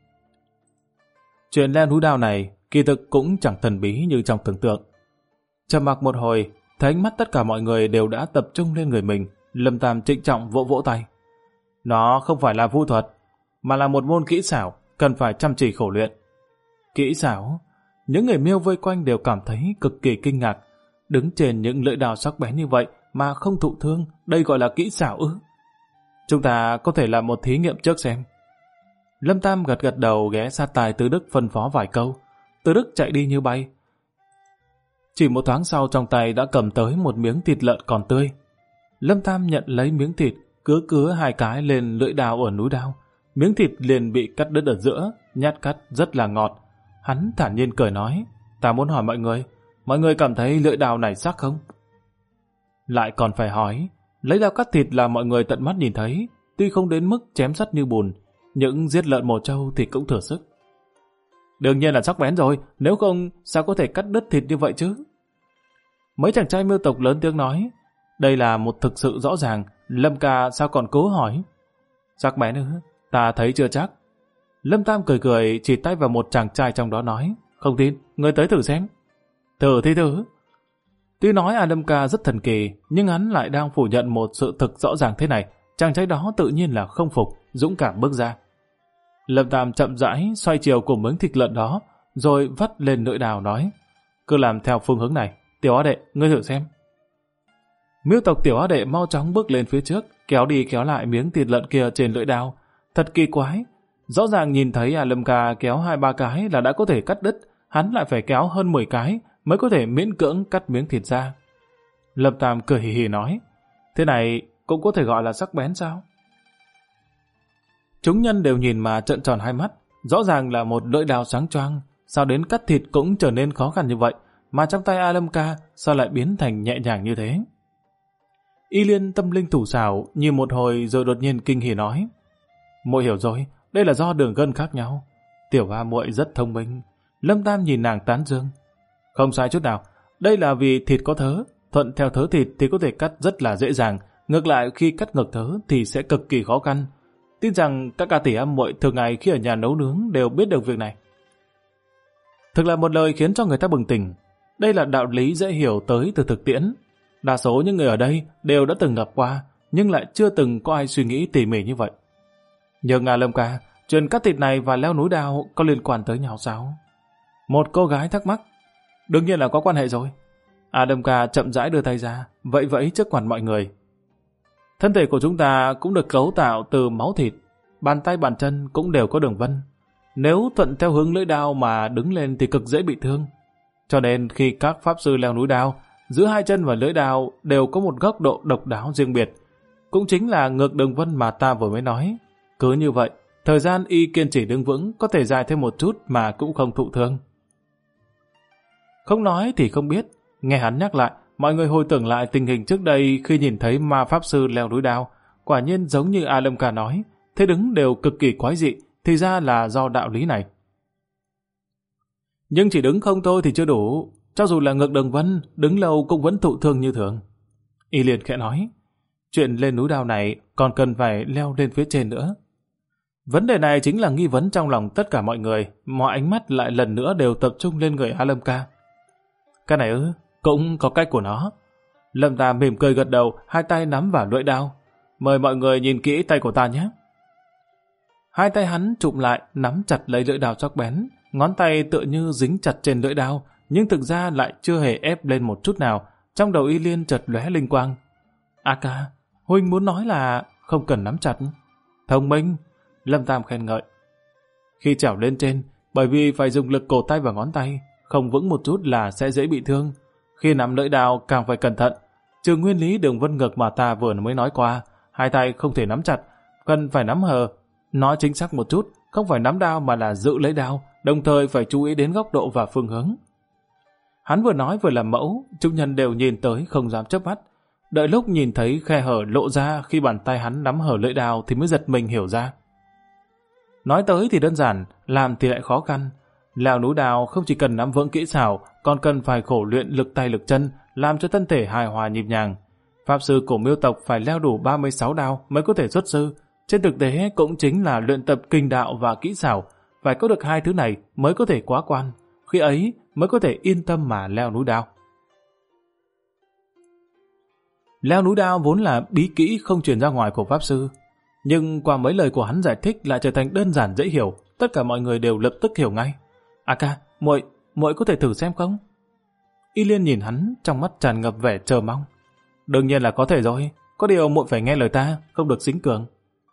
Chuyện leo núi đao này kỳ thực cũng chẳng thần bí như trong tưởng tượng. Trầm mặc một hồi, thấy ánh mắt tất cả mọi người đều đã tập trung lên người mình, Lâm Tam trịnh trọng vỗ vỗ tay. Nó không phải là vũ thuật, mà là một môn kỹ xảo, cần phải chăm chỉ khổ luyện. Kỹ xảo? Những người Miêu vây quanh đều cảm thấy cực kỳ kinh ngạc. Đứng trên những lưỡi đao sắc bén như vậy mà không thụ thương, đây gọi là kỹ xảo ư? Chúng ta có thể làm một thí nghiệm trước xem. Lâm Tam gật gật đầu ghé sát tai Từ Đức phân phó vài câu. Từ Đức chạy đi như bay. Chỉ một thoáng sau trong tay đã cầm tới một miếng thịt lợn còn tươi. Lâm Tam nhận lấy miếng thịt, cứa hai cái lên lưỡi đao ở núi đao. Miếng thịt liền bị cắt đứt ở giữa, nhát cắt rất là ngọt. Hắn thản nhiên cười nói, ta muốn hỏi mọi người cảm thấy lưỡi đao này sắc không? Lại còn phải hỏi, lấy dao cắt thịt là mọi người tận mắt nhìn thấy, tuy không đến mức chém sắt như bùn, những giết lợn mổ trâu thì cũng thừa sức. Đương nhiên là sắc bén rồi, nếu không sao có thể cắt đứt thịt như vậy chứ? Mấy chàng trai Miêu tộc lớn tiếng nói, đây là một thực sự rõ ràng, Lâm ca sao còn cố hỏi? Sắc bén ư? Ta thấy chưa chắc. Lâm Tam cười cười chỉ tay vào một chàng trai trong đó nói, không tin, ngươi tới thử xem. Thử thì thử. Tuy nói A Lâm ca rất thần kỳ, nhưng hắn lại đang phủ nhận một sự thực rõ ràng thế này. Chàng trai đó tự nhiên là không phục, dũng cảm bước ra. Lâm Tam chậm rãi xoay chiều của miếng thịt lợn đó, rồi vắt lên lưỡi đao nói, cứ làm theo phương hướng này. Tiểu Á Đệ, ngươi thử xem. Miêu tộc Tiểu Á Đệ mau chóng bước lên phía trước, kéo đi kéo lại miếng thịt lợn kia trên lưỡi đao. Thật kỳ quái, rõ ràng nhìn thấy A Lâm ca kéo 2-3 cái là đã có thể cắt đứt, hắn lại phải kéo hơn 10 cái mới có thể miễn cưỡng cắt miếng thịt ra. Lâm Tam cười hì hì nói, thế này cũng có thể gọi là sắc bén sao? Chúng nhân đều nhìn mà trợn tròn hai mắt, rõ ràng là một lưỡi đao sáng choang, sao đến cắt thịt cũng trở nên khó khăn như vậy, mà trong tay A Lâm ca sao lại biến thành nhẹ nhàng như thế? Y Liên tâm linh thủ xảo nhìn một hồi rồi đột nhiên kinh hỉ nói, muội hiểu rồi, đây là do đường gân khác nhau. Tiểu A muội rất thông minh. Lâm Tam nhìn nàng tán dương. Không sai chút nào, đây là vì thịt có thớ, thuận theo thớ thịt thì có thể cắt rất là dễ dàng, ngược lại khi cắt ngược thớ thì sẽ cực kỳ khó khăn. Tin rằng các ca tỷ A muội thường ngày khi ở nhà nấu nướng đều biết được việc này. Thực là một lời khiến cho người ta bừng tỉnh. Đây là đạo lý dễ hiểu tới từ thực tiễn. Đa số những người ở đây đều đã từng gặp qua, nhưng lại chưa từng có ai suy nghĩ tỉ mỉ như vậy. Nhưng A Lâm ca, chuyện cắt thịt này và leo núi đao có liên quan tới nhau sao? Một cô gái thắc mắc. Đương nhiên là có quan hệ rồi. A Lâm ca chậm rãi đưa tay ra, vẫy vẫy trước mặt mọi người. Thân thể của chúng ta cũng được cấu tạo từ máu thịt, bàn tay bàn chân cũng đều có đường vân. Nếu thuận theo hướng lưỡi đao mà đứng lên thì cực dễ bị thương. Cho nên khi các pháp sư leo núi đao, giữa hai chân và lưỡi đao đều có một góc độ độc đáo riêng biệt. Cũng chính là ngược đường vân mà ta vừa mới nói. Cứ như vậy, thời gian y kiên trì đứng vững có thể dài thêm một chút mà cũng không thụ thương. Không nói thì không biết, nghe hắn nhắc lại, mọi người hồi tưởng lại tình hình trước đây khi nhìn thấy ma pháp sư leo núi đao. Quả nhiên giống như A Lâm ca nói, thế đứng đều cực kỳ quái dị, thì ra là do đạo lý này. Nhưng chỉ đứng không thôi thì chưa đủ, cho dù là ngược đường vân, đứng lâu cũng vẫn thụ thương như thường. Y liền khẽ nói, chuyện lên núi đao này còn cần phải leo lên phía trên nữa. Vấn đề này chính là nghi vấn trong lòng tất cả mọi người, mọi ánh mắt lại lần nữa đều tập trung lên người A Lâm ca. Cái này ư, cũng có cách của nó. Lâm Tam mỉm cười gật đầu, hai tay nắm vào lưỡi đao. Mời mọi người nhìn kỹ tay của ta nhé. Hai tay hắn chụm lại, nắm chặt lấy lưỡi đao sắc bén, ngón tay tựa như dính chặt trên lưỡi đao, nhưng thực ra lại chưa hề ép lên một chút nào. Trong đầu Y Liên chợt lóe linh quang. A ca, huynh muốn nói là không cần nắm chặt. Thông minh, Lâm Tam khen ngợi. Khi trèo lên trên, bởi vì phải dùng lực cổ tay và ngón tay, không vững một chút là sẽ dễ bị thương. Khi nắm lưỡi đao càng phải cẩn thận. Trừ nguyên lý đường vân ngược mà ta vừa mới nói qua, hai tay không thể nắm chặt, cần phải nắm hờ. Nói chính xác một chút, không phải nắm đao mà là giữ lấy đao, đồng thời phải chú ý đến góc độ và phương hướng. Hắn vừa nói vừa làm mẫu, chúng nhân đều nhìn tới không dám chớp mắt. Đợi lúc nhìn thấy khe hở lộ ra khi bàn tay hắn nắm hở lưỡi đao thì mới giật mình hiểu ra. Nói tới thì đơn giản, làm thì lại khó khăn. Leo núi đao không chỉ cần nắm vững kỹ xảo, còn cần phải khổ luyện lực tay lực chân, làm cho thân thể hài hòa nhịp nhàng. Pháp sư của Miêu tộc phải leo đủ 36 đao mới có thể xuất sư. Trên thực tế cũng chính là luyện tập kinh đạo và kỹ xảo, phải có được hai thứ này mới có thể quá quan. Khi ấy mới có thể yên tâm mà leo núi đao. Leo núi đao vốn là bí kỹ không truyền ra ngoài của Pháp sư, nhưng qua mấy lời của hắn giải thích lại trở thành đơn giản dễ hiểu, tất cả mọi người đều lập tức hiểu ngay. A ca, muội có thể thử xem không? Y Liên nhìn hắn, trong mắt tràn ngập vẻ chờ mong. Đương nhiên là có thể rồi, có điều muội phải nghe lời ta, không được xính cường.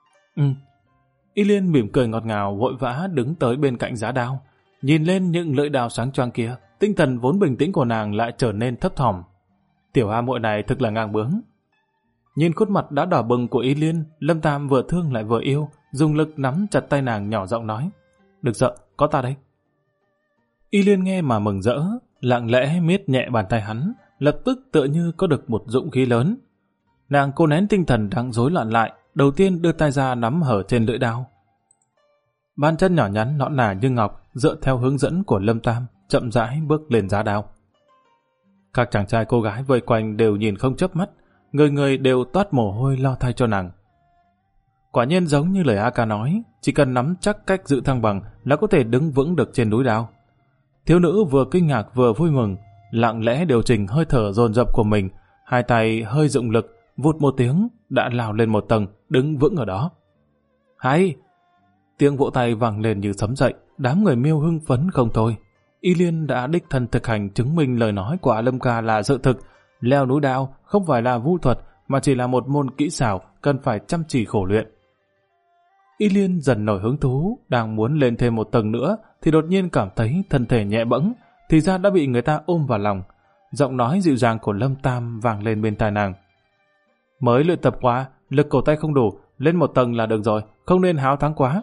Y Liên mỉm cười ngọt ngào, vội vã đứng tới bên cạnh giá đao, nhìn lên những lưỡi đao sáng choang kia, tinh thần vốn bình tĩnh của nàng lại trở nên thấp thỏm. Tiểu A muội này thực là ngang bướng. Nhìn khuôn mặt đã đỏ bừng của Y Liên, Lâm Tam vừa thương lại vừa yêu, dùng lực nắm chặt tay nàng nhỏ giọng nói: "Đừng sợ, có ta đây." Y Liên nghe mà mừng rỡ, lặng lẽ miết nhẹ bàn tay hắn, lập tức tựa như có được một dũng khí lớn. Nàng cố nén tinh thần đang rối loạn lại, đầu tiên đưa tay ra nắm hở trên lưỡi đao. Bàn chân nhỏ nhắn nõn nà như ngọc, dựa theo hướng dẫn của Lâm Tam, chậm rãi bước lên giá đao. Các chàng trai cô gái vây quanh đều nhìn không chớp mắt, người người đều toát mồ hôi lo thay cho nàng. Quả nhiên giống như lời A Ca nói, chỉ cần nắm chắc cách giữ thăng bằng là có thể đứng vững được trên núi đao. Thiếu nữ vừa kinh ngạc vừa vui mừng, lặng lẽ điều chỉnh hơi thở dồn dập của mình, hai tay hơi dụng lực, vụt một tiếng đã lao lên một tầng, đứng vững ở đó. Hay! Tiếng vỗ tay vang lên như sấm dậy, đám người Miêu hưng phấn không thôi. Y Liên đã đích thân thực hành chứng minh lời nói của A Lâm Ca là sự thực. Leo núi đao không phải là vu thuật, mà chỉ là một môn kỹ xảo cần phải chăm chỉ khổ luyện. Y Liên dần nổi hứng thú, đang muốn lên thêm một tầng nữa thì đột nhiên cảm thấy thân thể nhẹ bẫng, thì ra đã bị người ta ôm vào lòng. Giọng nói dịu dàng của Lâm Tam vang lên bên tai nàng: "Mới luyện tập quá, lực cổ tay không đủ, lên một tầng là được rồi, không nên háo thắng quá."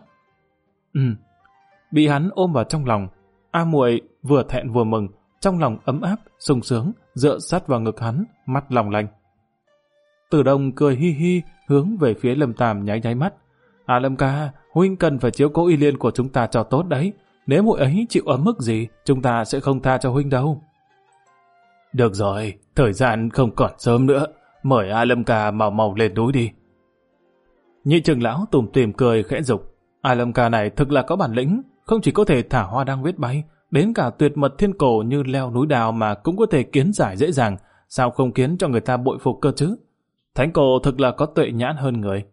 Bị hắn ôm vào trong lòng, A muội vừa thẹn vừa mừng, trong lòng ấm áp, sung sướng, dựa sát vào ngực hắn, mắt long lanh. Tử Đồng cười hi hi, hướng về phía Lâm Tam nháy nháy mắt: "À Lâm ca, huynh cần phải chiếu cố Y Liên của chúng ta cho tốt đấy. Nếu muội ấy chịu ấm mức gì, chúng ta sẽ không tha cho huynh đâu." "Được rồi, thời gian không còn sớm nữa, mời A Lâm ca mau mau lên núi đi." Nhị trưởng lão tủm tỉm cười khẽ dục: "A Lâm ca này thực là có bản lĩnh, không chỉ có thể thả hoa đăng viết bay, đến cả tuyệt mật thiên cổ như leo núi đào mà cũng có thể kiến giải dễ dàng, sao không khiến cho người ta bội phục cơ chứ? Thánh cổ thực là có tuệ nhãn hơn người."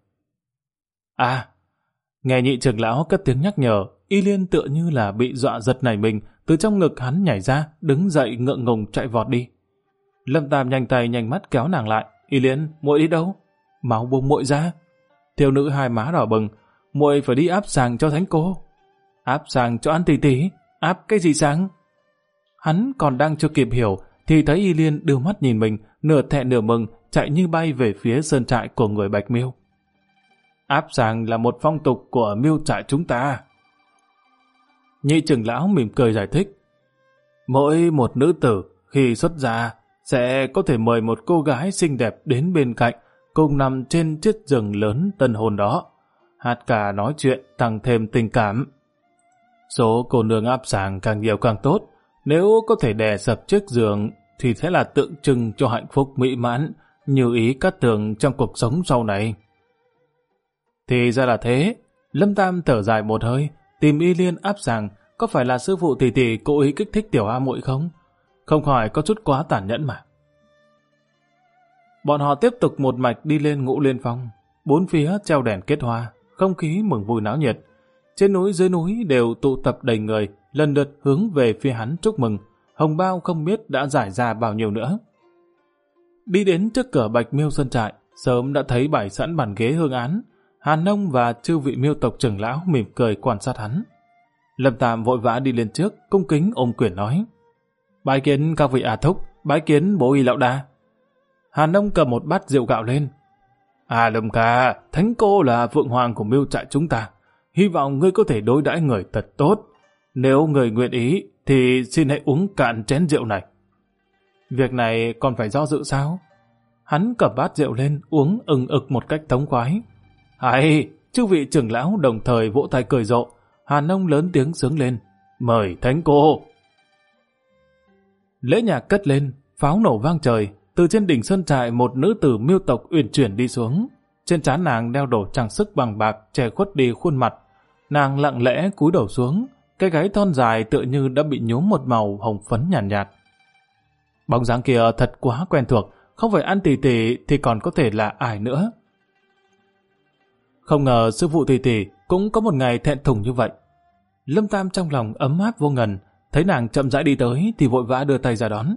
Nghe nhị trưởng lão cất tiếng nhắc nhở, Y Liên tựa như là bị dọa giật nảy mình, từ trong ngực hắn nhảy ra, đứng dậy ngượng ngùng chạy vọt đi. Lâm Tam nhanh tay nhanh mắt kéo nàng lại: "Y Liên, muội đi đâu? Mau buông muội ra." Thiếu nữ hai má đỏ bừng: "Muội phải đi áp sàng cho thánh cô." "Áp sàng cho An tỷ tỷ? Áp cái gì sàng?" Hắn còn đang chưa kịp hiểu thì thấy Y Liên đưa mắt nhìn mình, nửa thẹn nửa mừng, chạy như bay về phía sơn trại của người Bạch Miêu. "Áp sàng là một phong tục của Miêu trại chúng ta." Nhị trưởng lão mỉm cười giải thích: "Mỗi một nữ tử khi xuất gia sẽ có thể mời một cô gái xinh đẹp đến bên cạnh, cùng nằm trên chiếc giường lớn tân hôn đó, hát ca nói chuyện tăng thêm tình cảm. Số cô nương áp sàng càng nhiều càng tốt, nếu có thể đè sập chiếc giường thì sẽ là tượng trưng cho hạnh phúc mỹ mãn, như ý Cát Tường trong cuộc sống sau này." Thì ra là thế. Lâm Tam thở dài một hơi, tìm Y Liên áp sàng, có phải là sư phụ tỷ tỷ cố ý kích thích tiểu A muội không? Không khỏi có chút quá tàn nhẫn mà. Bọn họ tiếp tục một mạch đi lên Ngũ Liên Phong, bốn phía treo đèn kết hoa, không khí mừng vui náo nhiệt. Trên núi dưới núi đều tụ tập đầy người, lần lượt hướng về phía hắn chúc mừng, hồng bao không biết đã giải ra bao nhiêu nữa. Đi đến trước cửa Bạch Miêu sơn trại, sớm đã thấy bày sẵn bàn ghế hương án. Hàn Nông và chư vị Miêu tộc trưởng lão mỉm cười quan sát hắn. Lâm Tam vội vã đi lên trước, cung kính ôm quyền nói: "Bái kiến các vị A thúc, bái kiến bố Y lão đa." Hàn Nông cầm một bát rượu gạo lên: "À Lâm ca, thánh cô là vượng hoàng của Miêu trại chúng ta, hy vọng ngươi có thể đối đãi người thật tốt. Nếu người nguyện ý, thì xin hãy uống cạn chén rượu này. Việc này còn phải do dự sao? Hắn cầm bát rượu lên, uống ừng ực một cách thống khoái. Hay, chư vị trưởng lão đồng thời vỗ tay cười rộ. Hàn Nông lớn tiếng sướng lên. Mời thánh cô. Lễ nhạc cất lên, pháo nổ vang trời. Từ trên đỉnh sơn trại một nữ tử Miêu tộc uyển chuyển đi xuống. Trên trán nàng đeo đồ trang sức bằng bạc che khuất đi khuôn mặt. Nàng lặng lẽ cúi đầu xuống, cái gáy thon dài tựa như đã bị nhuốm một màu hồng phấn nhàn nhạt. Bóng dáng kia thật quá quen thuộc, không phải An Tỷ Tỷ thì còn có thể là ai nữa. Không ngờ sư phụ Tỷ Tỷ cũng có một ngày thẹn thùng như vậy. Lâm Tam trong lòng ấm áp vô ngần, thấy nàng chậm rãi đi tới thì vội vã đưa tay ra đón.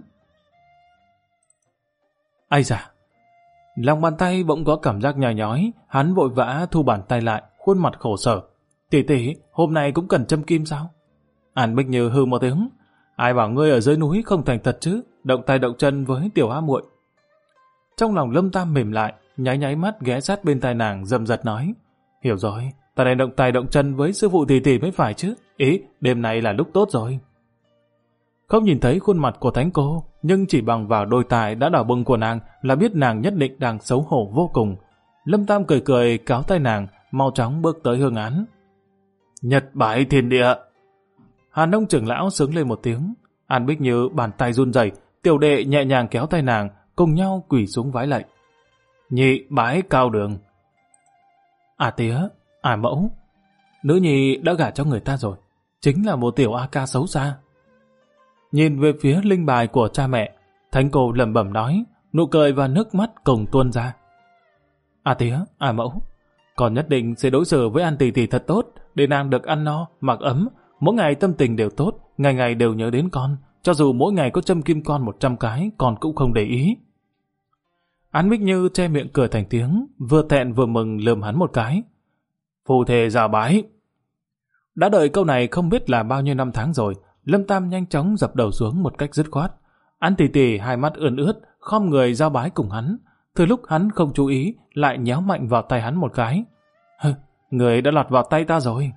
Ai da, lòng bàn tay bỗng có cảm giác nhòi nhói, hắn vội vã thu bàn tay lại, khuôn mặt khổ sở. Tỷ tỷ, hôm nay cũng cần châm kim sao? An Bích Như hừ một tiếng. Ai bảo ngươi ở dưới núi không thành thật chứ, động tay động chân với tiểu á muội. Trong lòng Lâm Tam mềm lại, nháy nháy mắt ghé sát bên tai nàng dầm dật nói. Hiểu rồi, ta này động tay động chân với sư phụ tỷ tỷ mới phải chứ. Ý, đêm nay là lúc tốt rồi. Không nhìn thấy khuôn mặt của thánh cô, nhưng chỉ bằng vào đôi tai đã đỏ bừng của nàng là biết nàng nhất định đang xấu hổ vô cùng. Lâm Tam cười cười cáo tay nàng, mau chóng bước tới hương án. Nhật bái thiên địa. Hàn Nông trưởng lão sướng lên một tiếng. An Bích Như bàn tay run rẩy, tiểu đệ nhẹ nhàng kéo tay nàng, cùng nhau quỳ xuống vái lạy. Nhị bái cao đường. Tía, mẫu, nữ nhi đã gả cho người ta rồi, chính là một tiểu A ca xấu xa. Nhìn về phía linh bài của cha mẹ, thánh cô lẩm bẩm nói, nụ cười và nước mắt cùng tuôn ra. Tía, mẫu, con nhất định sẽ đối xử với An Tỷ Tỷ thật tốt, để nàng được ăn no, mặc ấm, mỗi ngày tâm tình đều tốt, ngày ngày đều nhớ đến con, cho dù mỗi ngày có châm kim con 100 cái, con cũng không để ý. An Bích Như che miệng cười thành tiếng, vừa thẹn vừa mừng lườm hắn một cái. Phù thề giả bái. Đã đợi câu này không biết là bao nhiêu năm tháng rồi, Lâm Tam nhanh chóng dập đầu xuống một cách dứt khoát. An Tỷ Tỷ hai mắt ươn ướt, khom người giao bái cùng hắn. Từ lúc hắn không chú ý, lại nhéo mạnh vào tay hắn một cái. Người đã lọt vào tay ta rồi.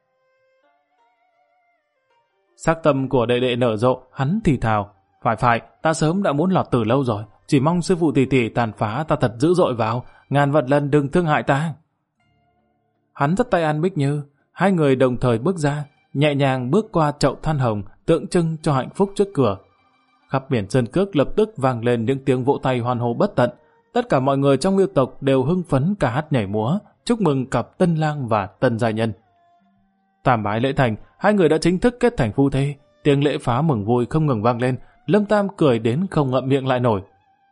Sắc tâm của đệ đệ nở rộ, hắn thì thào. Phải, ta sớm đã muốn lọt từ lâu rồi, chỉ mong sư phụ tỷ tỷ tàn phá ta thật dữ dội vào, ngàn vạn lần đừng thương hại ta. Hắn dắt tay An Bích Như, hai người đồng thời bước ra, nhẹ nhàng bước qua chậu than hồng, tượng trưng cho hạnh phúc trước cửa. Khắp biển sơn cước lập tức vang lên những tiếng vỗ tay hoan hô bất tận. Tất cả mọi người trong Miêu tộc đều hưng phấn ca hát nhảy múa, chúc mừng cặp tân lang và tân gia nhân. Tam bái lễ thành, hai người đã chính thức kết thành phu thê, tiếng lễ phá mừng vui không ngừng vang lên. Lâm Tam cười đến không ngậm miệng lại nổi.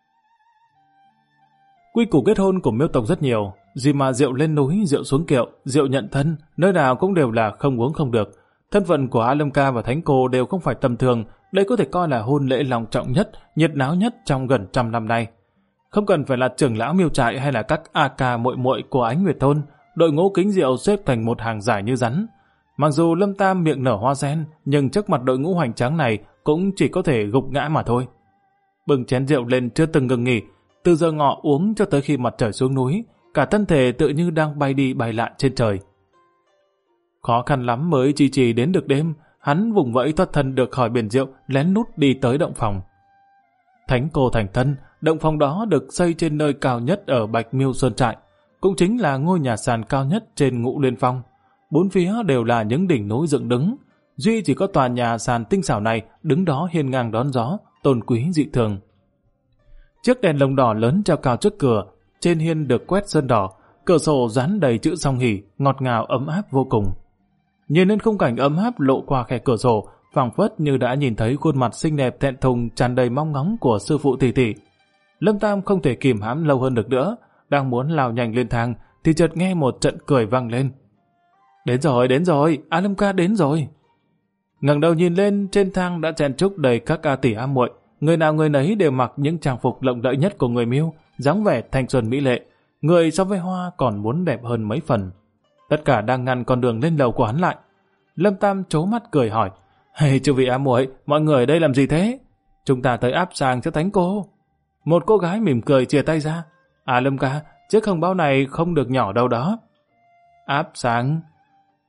Quy củ kết hôn của Miêu tộc rất nhiều, gì mà rượu lên núi, rượu xuống kiệu, rượu nhận thân, nơi nào cũng đều là không uống không được. Thân phận của A Lâm Ca và Thánh Cô đều không phải tầm thường, đây có thể coi là hôn lễ long trọng nhất, nhiệt náo nhất trong gần 100 năm nay. Không cần phải là trưởng lão Miêu trại hay là các A ca muội muội của Ánh Nguyệt thôn, đội ngũ kính rượu xếp thành một hàng dài như rắn. Mặc dù Lâm Tam miệng nở hoa sen, nhưng trước mặt đội ngũ hoành tráng này cũng chỉ có thể gục ngã mà thôi. Bưng chén rượu lên chưa từng ngừng nghỉ, từ giờ ngọ uống cho tới khi mặt trời xuống núi, cả thân thể tự như đang bay đi bay lại trên trời. Khó khăn lắm mới trì đến được đêm, hắn vùng vẫy thoát thân được khỏi biển rượu, lén lút đi tới động phòng. Thánh Cô thành thân, động phòng đó được xây trên nơi cao nhất ở Bạch Miêu Sơn trại, cũng chính là ngôi nhà sàn cao nhất trên Ngũ Liên Phong. Bốn phía đều là những đỉnh núi dựng đứng, duy chỉ có tòa nhà sàn tinh xảo này đứng đó hiên ngang đón gió, tôn quý dị thường. Chiếc đèn lồng đỏ lớn treo cao trước cửa, trên hiên được quét sơn đỏ, cửa sổ dán đầy chữ song hỷ, ngọt ngào ấm áp vô cùng. Nhìn lên khung cảnh ấm áp lộ qua khe cửa sổ, phảng phất như đã nhìn thấy khuôn mặt xinh đẹp thẹn thùng tràn đầy mong ngóng của sư phụ tỷ tỷ. Lâm Tam không thể kìm hãm lâu hơn được nữa, đang muốn lao nhanh lên thang thì chợt nghe một trận cười vang lên. Đến rồi, A Lâm Ca đến rồi. Ngẩng đầu nhìn lên, trên thang đã chen chúc đầy các A tỷ A muội, người nào người nấy đều mặc những trang phục lộng lẫy nhất của người Miêu, dáng vẻ thanh xuân mỹ lệ, người so với Hoa còn muốn đẹp hơn mấy phần. Tất cả đang ngăn con đường lên lầu của hắn lại. Lâm Tam trố mắt cười hỏi, hey, chư vị A muội, mọi người ở đây làm gì thế? Chúng ta tới áp sang cho Thánh Cô. Một cô gái mỉm cười chìa tay ra. A Lâm Ca, chiếc hồng bao này không được nhỏ đâu đó. Áp sang?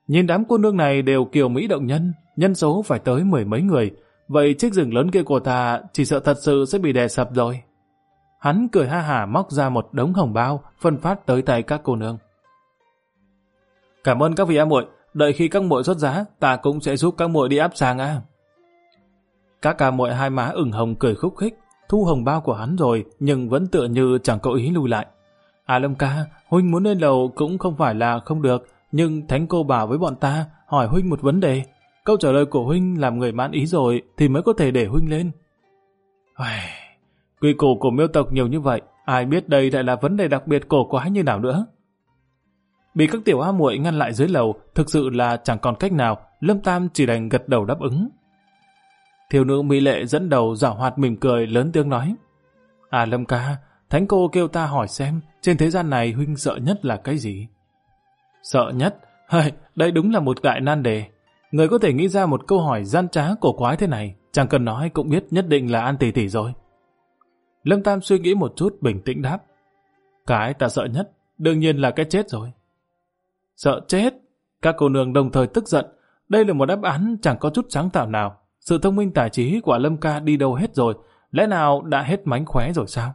Nhìn đám cô nương này đều kiều mỹ động nhân, nhân số phải tới 10 mấy người, vậy chiếc giường lớn kia của ta chỉ sợ thật sự sẽ bị đè sập rồi. Hắn cười ha hả móc ra một đống hồng bao, phân phát tới tay các cô nương. Cảm ơn các vị muội, đợi khi các muội xuất giá, ta cũng sẽ giúp các muội đi áp sang á. Các ca muội hai má ửng hồng cười khúc khích, thu hồng bao của hắn rồi nhưng vẫn tựa như chẳng có ý lui lại. Lâm ca, huynh muốn lên lầu cũng không phải là không được, nhưng thánh cô bảo với bọn ta hỏi huynh một vấn đề. Câu trả lời của huynh làm người mãn ý rồi thì mới có thể để huynh lên. Quy củ của Miêu tộc nhiều như vậy, ai biết đây lại là vấn đề đặc biệt cổ quái như nào nữa. Bị các tiểu a muội ngăn lại dưới lầu, thực sự là chẳng còn cách nào, Lâm Tam chỉ đành gật đầu đáp ứng. Thiếu nữ mỹ lệ dẫn đầu giảo hoạt mỉm cười lớn tiếng nói: Lâm ca, thánh cô kêu ta hỏi xem trên thế gian này huynh sợ nhất là cái gì? Sợ nhất? Đây đúng là một đại nan đề. Người có thể nghĩ ra một câu hỏi gian trá cổ quái thế này, chẳng cần nói cũng biết nhất định là An tỷ tỷ rồi. Lâm Tam suy nghĩ một chút bình tĩnh đáp: Cái ta sợ nhất đương nhiên là cái chết rồi. Sợ chết? Các cô nương đồng thời tức giận. Đây là một đáp án chẳng có chút sáng tạo nào. Sự thông minh tài trí của Lâm ca đi đâu hết rồi? Lẽ nào đã hết mánh khóe rồi sao?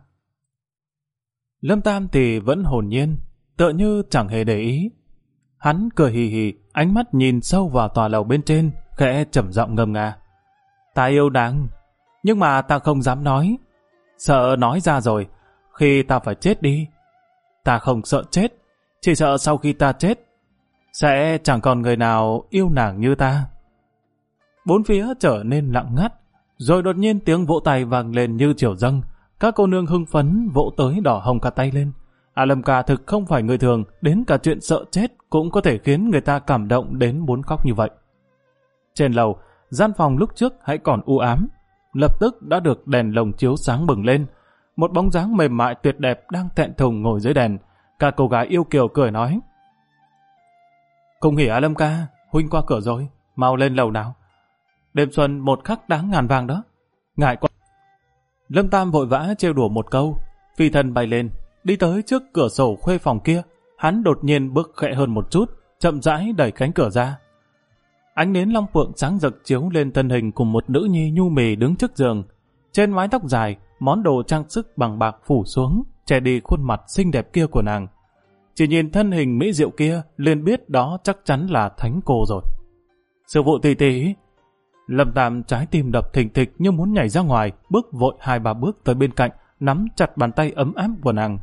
Lâm Tam thì vẫn hồn nhiên, tựa như chẳng hề để ý. Hắn cười hì hì, ánh mắt nhìn sâu vào tòa lầu bên trên, khẽ trầm giọng ngâm nga: Ta yêu nàng, nhưng mà ta không dám nói. Sợ nói ra rồi, khi ta phải chết đi. Ta không sợ chết, chỉ sợ sau khi ta chết, sẽ chẳng còn người nào yêu nàng như ta. Bốn phía trở nên lặng ngắt, rồi đột nhiên tiếng vỗ tay vang lên như triều dâng. Các cô nương hưng phấn vỗ tới đỏ hồng cả tay lên. Lâm ca thực không phải người thường, đến cả chuyện sợ chết cũng có thể khiến người ta cảm động đến muốn khóc như vậy. Trên lầu, gian phòng lúc trước hãy còn u ám, lập tức đã được đèn lồng chiếu sáng bừng lên. Một bóng dáng mềm mại tuyệt đẹp đang thẹn thùng ngồi dưới đèn. Cả cô gái yêu kiều cười nói: Cùng hỉ Lâm ca, huynh qua cửa rồi, mau lên lầu nào. Đêm xuân một khắc đáng ngàn vàng đó. Ngại quá. Lâm Tam vội vã trêu đùa một câu, phi thân bay lên, đi tới trước cửa sổ khuê phòng kia. Hắn đột nhiên bước khẽ hơn một chút, chậm rãi đẩy cánh cửa ra. Ánh nến long phượng sáng rực chiếu lên thân hình cùng một nữ nhi nhu mì đứng trước giường. Trên mái tóc dài, món đồ trang sức bằng bạc phủ xuống, che đi khuôn mặt xinh đẹp kia của nàng. Chỉ nhìn thân hình mỹ diệu kia, liền biết đó chắc chắn là thánh cô rồi. Sư phụ tỷ tỷ. Lâm Tam trái tim đập thình thịch như muốn nhảy ra ngoài, bước vội 2-3 bước tới bên cạnh, nắm chặt bàn tay ấm áp của nàng.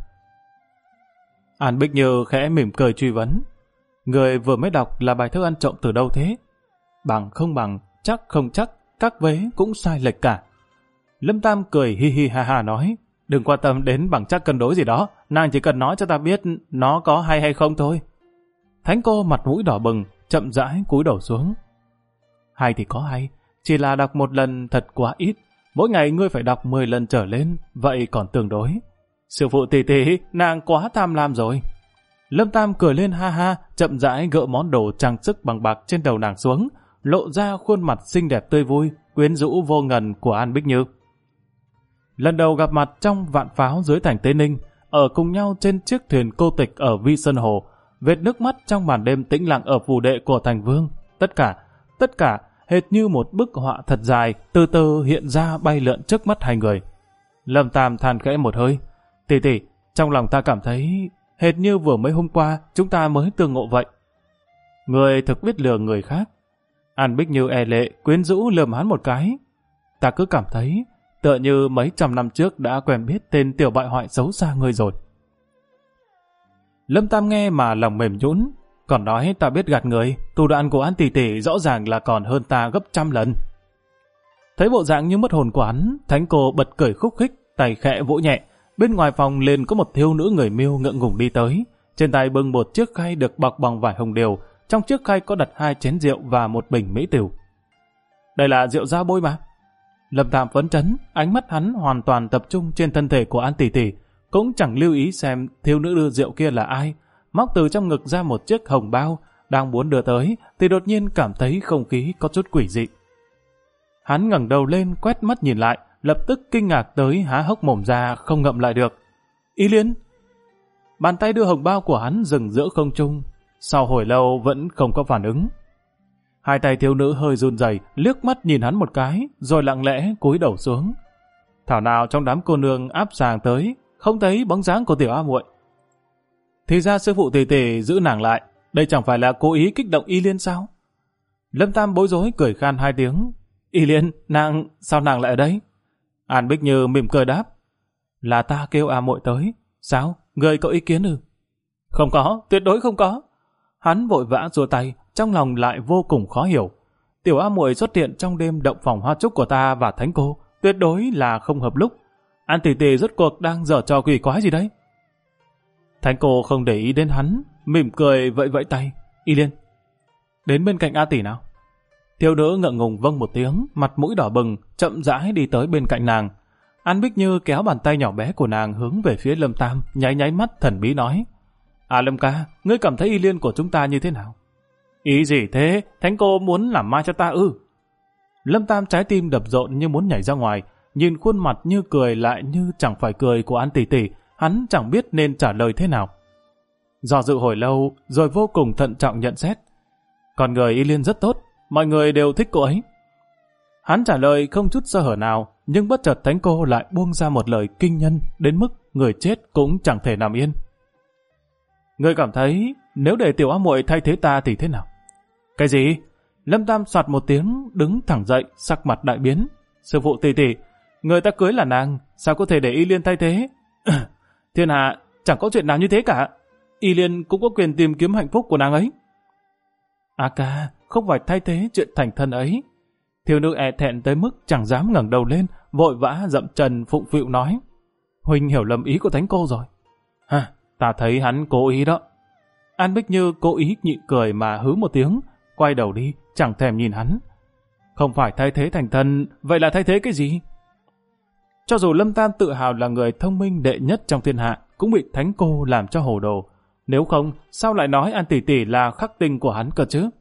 An Bích Như khẽ mỉm cười truy vấn: Người vừa mới đọc là bài thơ ăn trộm từ đâu thế? Bằng không bằng, chắc không chắc, các vế cũng sai lệch cả. Lâm Tam cười hi hi ha ha nói: Đừng quan tâm đến bằng chắc cân đối gì đó, nàng chỉ cần nói cho ta biết nó có hay hay không thôi. Thánh cô mặt mũi đỏ bừng, chậm rãi cúi đầu xuống. Hay thì có hay, chỉ là đọc một lần thật quá ít, mỗi ngày ngươi phải đọc 10 lần trở lên, vậy còn tương đối. Sư phụ tỷ tỷ, nàng quá tham lam rồi. Lâm Tam cười lên ha ha, chậm rãi gỡ món đồ trang sức bằng bạc trên đầu nàng xuống, lộ ra khuôn mặt xinh đẹp tươi vui, quyến rũ vô ngần của An Bích Như. Lần đầu gặp mặt trong vạn pháo dưới thành Tây Ninh, ở cùng nhau trên chiếc thuyền cô tịch ở Vi Sơn Hồ, vệt nước mắt trong màn đêm tĩnh lặng ở phủ đệ của thành vương, tất cả hệt như một bức họa thật dài, từ từ hiện ra bay lượn trước mắt hai người. Lâm Tam than khẽ một hơi: Tỷ tỷ, trong lòng ta cảm thấy hệt như vừa mới hôm qua chúng ta mới tương ngộ vậy. Người thực biết lừa người khác. An Bích Như e lệ, quyến rũ lườm hắn một cái. Ta cứ cảm thấy tựa như mấy trăm năm trước đã quen biết tên tiểu bại hoại xấu xa ngươi rồi. Lâm Tam nghe mà lòng mềm nhũn, còn nói ta biết gạt người, thủ đoạn của An tỷ tỷ rõ ràng là còn hơn ta gấp 100 lần. Thấy bộ dạng như mất hồn của hắn, thánh cô bật cười khúc khích, tay khẽ vỗ nhẹ. Bên ngoài phòng liền có một thiếu nữ người Miêu ngượng ngùng đi tới, trên tay bưng một chiếc khay được bọc bằng vải hồng điều, trong chiếc khay có đặt 2 chén rượu và một bình mỹ tửu. Đây là rượu da bôi mà. Lâm Tam phấn chấn, ánh mắt hắn hoàn toàn tập trung trên thân thể của An tỷ tỷ, cũng chẳng lưu ý xem thiếu nữ đưa rượu kia là ai. Móc từ trong ngực ra một chiếc hồng bao, đang muốn đưa tới, thì đột nhiên cảm thấy không khí có chút quỷ dị. Hắn ngẩng đầu lên quét mắt nhìn lại, lập tức kinh ngạc tới há hốc mồm ra không ngậm lại được. Y Liên! Bàn tay đưa hồng bao của hắn dừng giữa không trung, Sau hồi lâu vẫn không có phản ứng. Hai tay thiếu nữ hơi run rẩy, liếc mắt nhìn hắn một cái, rồi lặng lẽ cúi đầu xuống. Thảo nào trong đám cô nương áp sàng tới, không thấy bóng dáng của tiểu A muội. Thì ra sư phụ tỉ tỉ giữ nàng lại, đây chẳng phải là cố ý kích động Y Liên sao? Lâm Tam bối rối cười khan hai tiếng. Y Liên, sao nàng lại ở đây? An Bích Như mỉm cười đáp. Là ta kêu A muội tới. Sao? Người có ý kiến ư? Không có, tuyệt đối không có. Hắn vội vã giơ tay, trong lòng lại vô cùng khó hiểu. Tiểu A muội xuất hiện trong đêm động phòng hoa trúc của ta và thánh cô, tuyệt đối là không hợp lúc. An tỷ tỷ rốt cuộc đang giở trò quỷ quái gì đấy? Thánh cô không để ý đến hắn, mỉm cười vẫy vẫy tay. Y Liên, đến bên cạnh A tỷ nào. Thiếu nữ ngượng ngùng vâng một tiếng, mặt mũi đỏ bừng, chậm rãi đi tới bên cạnh nàng. An Bích Như kéo bàn tay nhỏ bé của nàng hướng về phía Lâm Tam, nháy nháy mắt thần bí nói. À Lâm ca, ngươi cảm thấy Y Liên của chúng ta như thế nào? Ý gì thế? Thánh cô muốn làm mai cho ta ư? Lâm Tam trái tim đập rộn như muốn nhảy ra ngoài, nhìn khuôn mặt như cười lại như chẳng phải cười của An tỷ tỷ, hắn chẳng biết nên trả lời thế nào. Do dự hồi lâu, rồi vô cùng thận trọng nhận xét. Con người Y Liên rất tốt, mọi người đều thích cô ấy. Hắn trả lời không chút sơ hở nào, nhưng bất chợt thánh cô lại buông ra một lời kinh nhân đến mức người chết cũng chẳng thể nằm yên. Ngươi cảm thấy nếu để tiểu A muội thay thế ta thì thế nào? Cái gì? Lâm Tam soạt một tiếng, đứng thẳng dậy, sắc mặt đại biến. Sư phụ tỷ tỷ, người ta cưới là nàng, sao có thể để Y Liên thay thế? Thiên hạ chẳng có chuyện nào như thế cả. Y Liên cũng có quyền tìm kiếm hạnh phúc của nàng ấy. A ca, không phải thay thế chuyện thành thân ấy. Thiếu nữ e thẹn tới mức chẳng dám ngẩng đầu lên, vội vã dậm chân phụng phịu nói. Huynh hiểu lầm ý của thánh cô rồi. Ta thấy hắn cố ý đó. An Bích Như cố ý nhịn cười mà hứ một tiếng, quay đầu đi, chẳng thèm nhìn hắn. Không phải thay thế thành thân, vậy là thay thế cái gì? Cho dù Lâm Tam tự hào là người thông minh đệ nhất trong thiên hạ, cũng bị thánh cô làm cho hồ đồ. Nếu không, sao lại nói An tỷ tỷ là khắc tinh của hắn cơ chứ?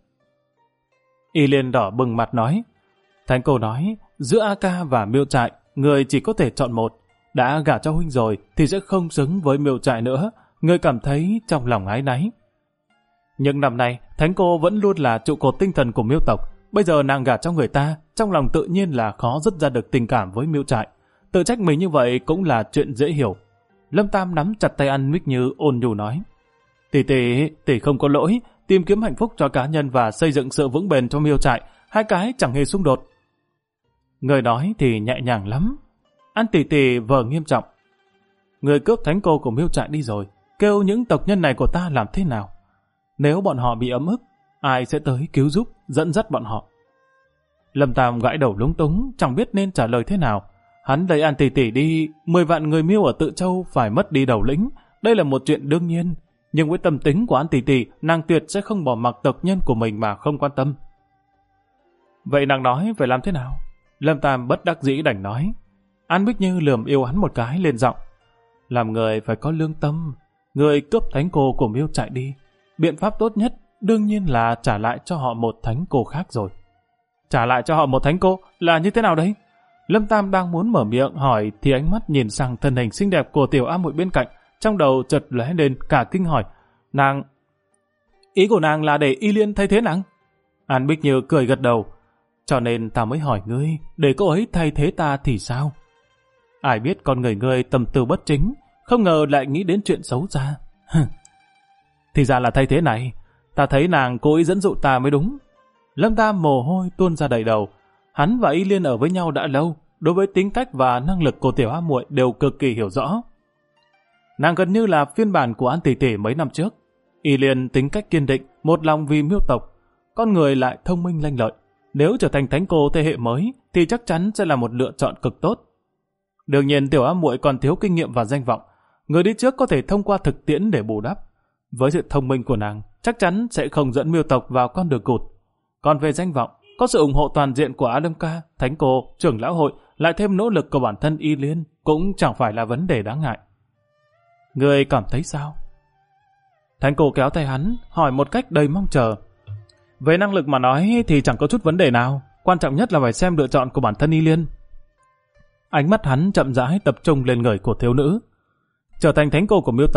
Y Liên đỏ bừng mặt nói. Thánh cô nói, giữa A Ca và Miêu Trại, người chỉ có thể chọn một. Đã gả cho huynh rồi thì sẽ không xứng với Miêu Trại nữa. Người cảm thấy trong lòng áy náy. Nhưng năm nay, thánh cô vẫn luôn là trụ cột tinh thần của Miêu tộc. Bây giờ nàng gả cho người ta, trong lòng tự nhiên là khó dứt ra được tình cảm với Miêu Trại. Tự trách mình như vậy cũng là chuyện dễ hiểu. Lâm Tam nắm chặt tay An Bích Như ôn nhu nói. Tỷ không có lỗi, tìm kiếm hạnh phúc cho cá nhân và xây dựng sự vững bền cho Miêu Trại, hai cái chẳng hề xung đột. Người nói thì nhẹ nhàng lắm. An tỷ vờ nghiêm trọng. Người cướp thánh cô của Miêu Trại đi rồi, kêu những tộc nhân này của ta làm thế nào? Nếu bọn họ bị ấm ức, ai sẽ tới cứu giúp, dẫn dắt bọn họ? Lâm Tam gãi đầu lúng túng, chẳng biết nên trả lời thế nào. Hắn lấy An tỷ đi, 10 vạn người Miêu ở Tự Châu phải mất đi đầu lĩnh. Đây là một chuyện đương nhiên. Nhưng với tâm tính của An tỷ, nàng tuyệt sẽ không bỏ mặc tộc nhân của mình mà không quan tâm. Vậy nàng nói phải làm thế nào? Lâm Tam bất đắc dĩ đành nói. An Bích Như lườm yêu hắn một cái lên giọng. Làm người phải có lương tâm. Người cướp thánh cô của Miêu Trại đi. Biện pháp tốt nhất đương nhiên là trả lại cho họ một thánh cô khác rồi. Trả lại cho họ một thánh cô là như thế nào đấy? Lâm Tam đang muốn mở miệng hỏi thì ánh mắt nhìn sang thân hình xinh đẹp của tiểu A muội bên cạnh, trong đầu chợt lóe lên cả kinh hỏi. Nàng... Ý của nàng là để Y Liên thay thế nàng? An Bích Như cười gật đầu. Cho nên ta mới hỏi ngươi, để cô ấy thay thế ta thì sao? Ai biết con người ngươi tâm tư bất chính, không ngờ lại nghĩ đến chuyện xấu xa. Thì ra là thay thế này, ta thấy nàng cố ý dẫn dụ ta mới đúng. Lâm Tam mồ hôi tuôn ra đầy đầu. Hắn và Y Liên ở với nhau đã lâu, đối với tính cách và năng lực của tiểu A muội đều cực kỳ hiểu rõ. Nàng gần như là phiên bản của An tỷ mấy năm trước. Y Liên tính cách kiên định, một lòng vì Miêu tộc, con người lại thông minh lanh lợi. Nếu trở thành thánh cô thế hệ mới thì chắc chắn sẽ là một lựa chọn cực tốt. Đương nhiên tiểu A muội còn thiếu kinh nghiệm và danh vọng. Người đi trước có thể thông qua thực tiễn để bù đắp. Với sự thông minh của nàng, chắc chắn sẽ không dẫn Miêu tộc vào con đường cụt. Còn về danh vọng, có sự ủng hộ toàn diện của Á Lâm ca, thánh cô, trưởng lão hội, lại thêm nỗ lực của bản thân Y Liên cũng chẳng phải là vấn đề đáng ngại. Người cảm thấy sao? Thánh cô kéo tay hắn, hỏi một cách đầy mong chờ. Về năng lực mà nói thì chẳng có chút vấn đề nào. Quan trọng nhất là phải xem lựa chọn của bản thân Y Liên. Ánh mắt hắn chậm rãi tập trung lên người của thiếu nữ. Trở thành thánh cô của Miêu tộc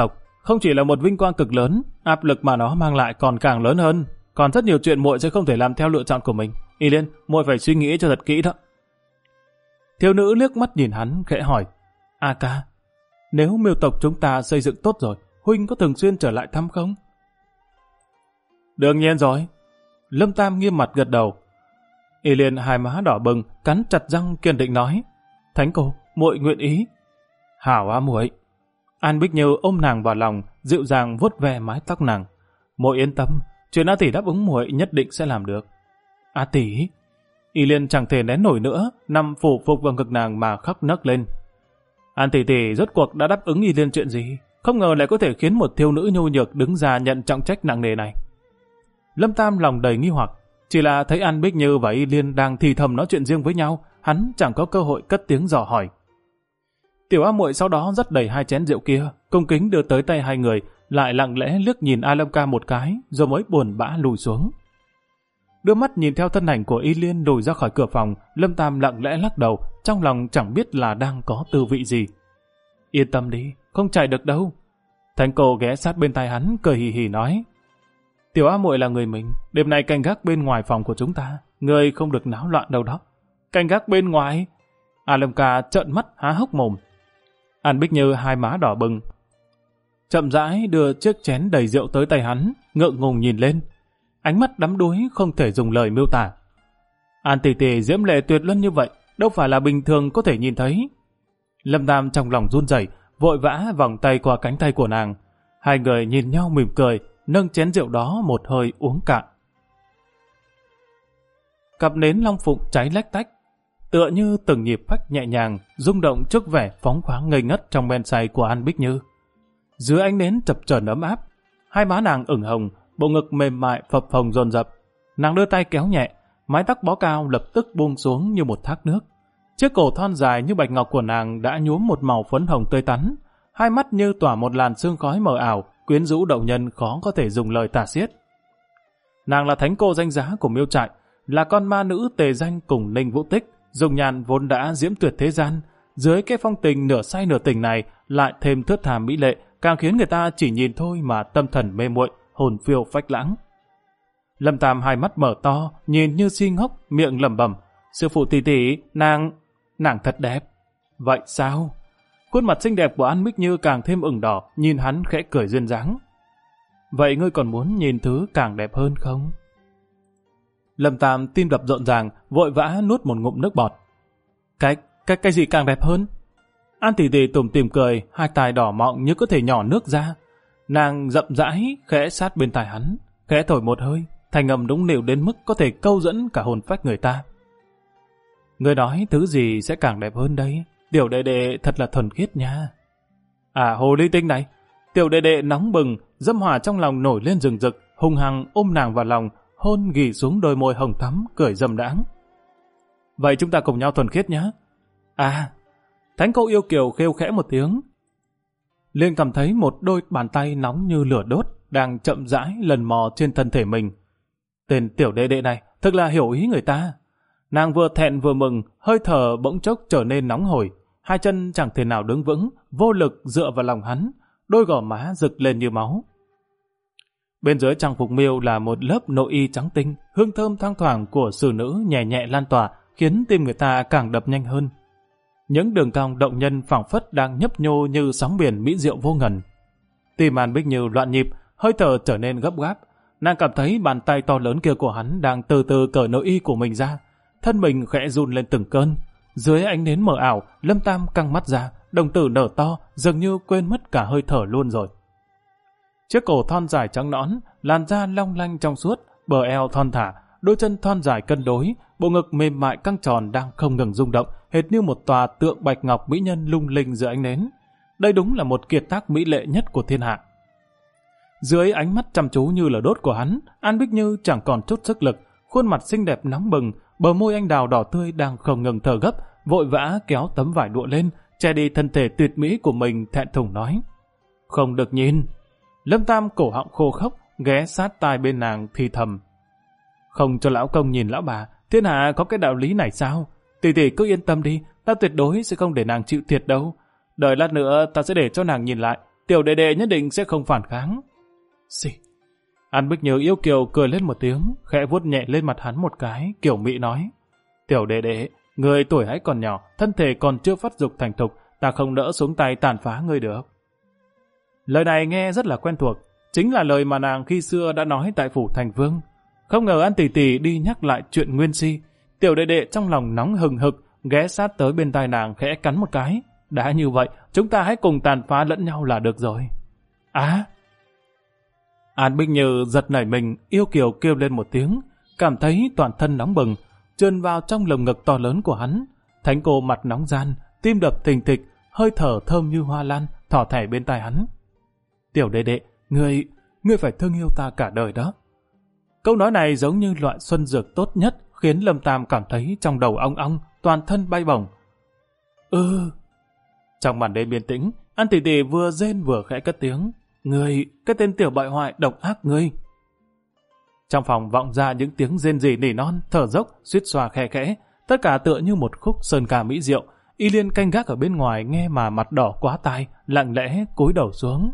Không chỉ là một vinh quang cực lớn, áp lực mà nó mang lại còn càng lớn hơn. Còn rất nhiều chuyện muội sẽ không thể làm theo lựa chọn của mình. Y Liên, muội phải suy nghĩ cho thật kỹ đó. Thiếu nữ liếc mắt nhìn hắn, khẽ hỏi. A ca, nếu Miêu tộc chúng ta xây dựng tốt rồi, huynh có thường xuyên trở lại thăm không? Đương nhiên rồi. Lâm Tam nghiêm mặt gật đầu. Y Liên hai má đỏ bừng, cắn chặt răng kiên định nói. Thánh cô, muội nguyện ý. Hảo á muội. An Bích Như ôm nàng vào lòng, dịu dàng vuốt ve mái tóc nàng. Muội yên tâm, chuyện A tỷ đáp ứng muội nhất định sẽ làm được. A tỷ. Y Liên chẳng thể nén nổi nữa, nằm phủ phục vào ngực nàng mà khóc nấc lên. An tỷ tỷ rốt cuộc đã đáp ứng Y Liên chuyện gì? Không ngờ lại có thể khiến một thiếu nữ nhu nhược đứng ra nhận trọng trách nặng nề này. Lâm Tam lòng đầy nghi hoặc, chỉ là thấy An Bích Như và Y Liên đang thì thầm nói chuyện riêng với nhau, hắn chẳng có cơ hội cất tiếng dò hỏi. Tiểu A muội sau đó dắt đầy hai chén rượu kia, cung kính đưa tới tay hai người, lại lặng lẽ liếc nhìn A Lâm Ca một cái, rồi mới buồn bã lùi xuống. Đưa mắt nhìn theo thân ảnh của Y Liên lùi ra khỏi cửa phòng, Lâm Tam lặng lẽ lắc đầu, trong lòng chẳng biết là đang có tư vị gì. Yên tâm đi, không chạy được đâu. Thánh cô ghé sát bên tai hắn, cười hì hì nói. Tiểu A muội là người mình, đêm nay canh gác bên ngoài phòng của chúng ta, người không được náo loạn đâu đó. Canh gác bên ngoài? A Lâm Ca trợn mắt há hốc mồm. An Bích Như hai má đỏ bừng, chậm rãi đưa chiếc chén đầy rượu tới tay hắn, ngượng ngùng nhìn lên. Ánh mắt đắm đuối không thể dùng lời miêu tả. An tỷ tỷ diễm lệ tuyệt luân như vậy, đâu phải là bình thường có thể nhìn thấy. Lâm Tam trong lòng run rẩy, vội vã vòng tay qua cánh tay của nàng. Hai người nhìn nhau mỉm cười, nâng chén rượu đó một hơi uống cạn. Cặp nến long phụng cháy lách tách, tựa như từng nhịp phách nhẹ nhàng, rung động trước vẻ phóng khoáng ngây ngất trong men say của An Bích Như. Dưới ánh nến chập chờn ấm áp, hai má nàng ửng hồng, bộ ngực mềm mại phập phồng dồn dập. Nàng đưa tay kéo nhẹ, mái tóc bó cao lập tức buông xuống như một thác nước. Chiếc cổ thon dài như bạch ngọc của nàng đã nhuốm một màu phấn hồng tươi tắn, hai mắt như tỏa một làn sương khói mờ ảo, quyến rũ động nhân khó có thể dùng lời tả xiết. Nàng là thánh cô danh giá của Miêu trại, là con ma nữ tề danh cùng Ninh Vũ Tích, dùng nhàn vốn đã diễm tuyệt thế gian, dưới cái phong tình nửa say nửa tỉnh này lại thêm thướt tha mỹ lệ, càng khiến người ta chỉ nhìn thôi mà tâm thần mê muội, hồn phiêu phách lãng. Lâm Tam hai mắt mở to, nhìn như si ngốc, miệng lẩm bẩm, sư phụ tỷ tỷ, nàng thật đẹp. Vậy sao? Khuôn mặt xinh đẹp của An Bích Như càng thêm ửng đỏ, nhìn hắn khẽ cười duyên dáng. Vậy ngươi còn muốn nhìn thứ càng đẹp hơn không? Lâm Tam tim đập rộn ràng, vội vã nuốt một ngụm nước bọt. Cái gì càng đẹp hơn? An tỷ tỷ tủm tỉm cười, hai tai đỏ mọng như có thể nhỏ nước ra. Nàng rậm rãi, khẽ sát bên tai hắn, khẽ thổi một hơi, thành âm đúng nịu đến mức có thể câu dẫn cả hồn phách người ta. Người nói thứ gì sẽ càng đẹp hơn đây? Tiểu đệ đệ thật là thuần khiết nha. À hồ ly tinh này, tiểu đệ đệ nóng bừng, dâm hỏa trong lòng nổi lên rừng rực, hung hăng ôm nàng vào lòng, hôn ghì xuống đôi môi hồng thắm, cười dâm đãng. Vậy chúng ta cùng nhau thuần khiết nhé. À, thánh cô yêu kiều kêu khẽ một tiếng. Liền cảm thấy một đôi bàn tay nóng như lửa đốt đang chậm rãi lần mò trên thân thể mình. Tên tiểu đệ đệ này thật là hiểu ý người ta. Nàng vừa thẹn vừa mừng, hơi thở bỗng chốc trở nên nóng hổi, hai chân chẳng thể nào đứng vững, vô lực dựa vào lòng hắn, đôi gò má rực lên như máu. Bên dưới trang phục Miêu là một lớp nội y trắng tinh, hương thơm thoang thoảng của xử nữ nhẹ nhẹ lan tỏa, khiến tim người ta càng đập nhanh hơn. Những đường cong động nhân phảng phất đang nhấp nhô như sóng biển mỹ diệu vô ngần. Tim An Bích Như loạn nhịp, hơi thở trở nên gấp gáp. Nàng cảm thấy bàn tay to lớn kia của hắn đang từ từ cởi nội y của mình ra, thân mình khẽ run lên từng cơn. Dưới ánh nến mờ ảo, Lâm Tam căng mắt ra, đồng tử nở to, dường như quên mất cả hơi thở luôn rồi. Chiếc cổ thon dài trắng nõn, làn da long lanh trong suốt, bờ eo thon thả, đôi chân thon dài cân đối, bộ ngực mềm mại căng tròn đang không ngừng rung động, hệt như một tòa tượng bạch ngọc mỹ nhân lung linh giữa ánh nến. Đây đúng là một kiệt tác mỹ lệ nhất của thiên hạ. Dưới ánh mắt chăm chú như lửa đốt của hắn, An Bích Như chẳng còn chút sức lực, khuôn mặt xinh đẹp nóng bừng, bờ môi anh đào đỏ tươi đang không ngừng thở gấp, vội vã kéo tấm vải lụa lên, che đi thân thể tuyệt mỹ của mình, thẹn thùng nói: "Không được nhìn." Lâm Tam cổ họng khô khốc, ghé sát tai bên nàng thì thầm: "Không cho lão công nhìn lão bà, thiên hạ có cái đạo lý này sao? Tỷ tỷ cứ yên tâm đi, ta tuyệt đối sẽ không để nàng chịu thiệt đâu. Đợi lát nữa ta sẽ để cho nàng nhìn lại, tiểu đệ đệ nhất định sẽ không phản kháng. Xì. An Bích Như yêu kiều cười lên một tiếng, khẽ vuốt nhẹ lên mặt hắn một cái, kiểu mị nói. Tiểu đệ đệ, người tuổi hãy còn nhỏ, thân thể còn chưa phát dục thành thục, ta không đỡ xuống tay tàn phá ngươi được. Lời này nghe rất là quen thuộc, chính là lời mà nàng khi xưa đã nói tại phủ thành vương. Không ngờ An tỷ tỷ đi nhắc lại chuyện nguyên si. Tiểu đệ đệ trong lòng nóng hừng hực, ghé sát tới bên tai nàng khẽ cắn một cái. Đã như vậy, chúng ta hãy cùng tàn phá lẫn nhau là được rồi. Á! An Bích Như giật nảy mình, yêu kiều kêu lên một tiếng, cảm thấy toàn thân nóng bừng, trườn vào trong lồng ngực to lớn của hắn. Thánh cô mặt nóng gian, tim đập thình thịch, hơi thở thơm như hoa lan, thỏ thẻ bên tai hắn. Tiểu đệ đệ, ngươi phải thương yêu ta cả đời đó. Câu nói này giống như loại xuân dược tốt nhất, khiến Lâm Tam cảm thấy trong đầu ong ong, toàn thân bay bổng. Trong màn đêm yên tĩnh, An tỷ tỷ vừa rên vừa khẽ cất tiếng. Ngươi, cái tên tiểu bại hoại độc ác ngươi. Trong phòng vọng ra những tiếng rên rỉ nỉ non, thở dốc, suýt xoa khe khẽ, tất cả tựa như một khúc sơn ca mỹ diệu. Y Liên canh gác ở bên ngoài nghe mà mặt đỏ quá tai, lặng lẽ cúi đầu xuống.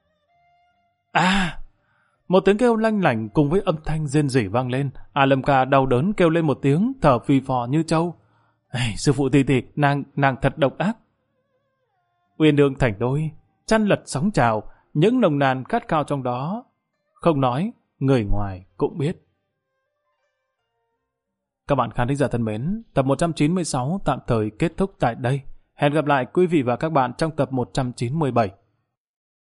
Một tiếng kêu lanh lảnh cùng với âm thanh rên rỉ vang lên. Lâm Ca đau đớn kêu lên một tiếng, thở phì phò như trâu. Sư phụ tỷ tỷ, nàng thật độc ác. Uyên ương thành đôi, chăn lật sóng trào, những nồng nàn khát khao trong đó. Không nói, người ngoài cũng biết. Các bạn khán thính giả thân mến, tập 196 tạm thời kết thúc tại đây. Hẹn gặp lại quý vị và các bạn trong tập 197.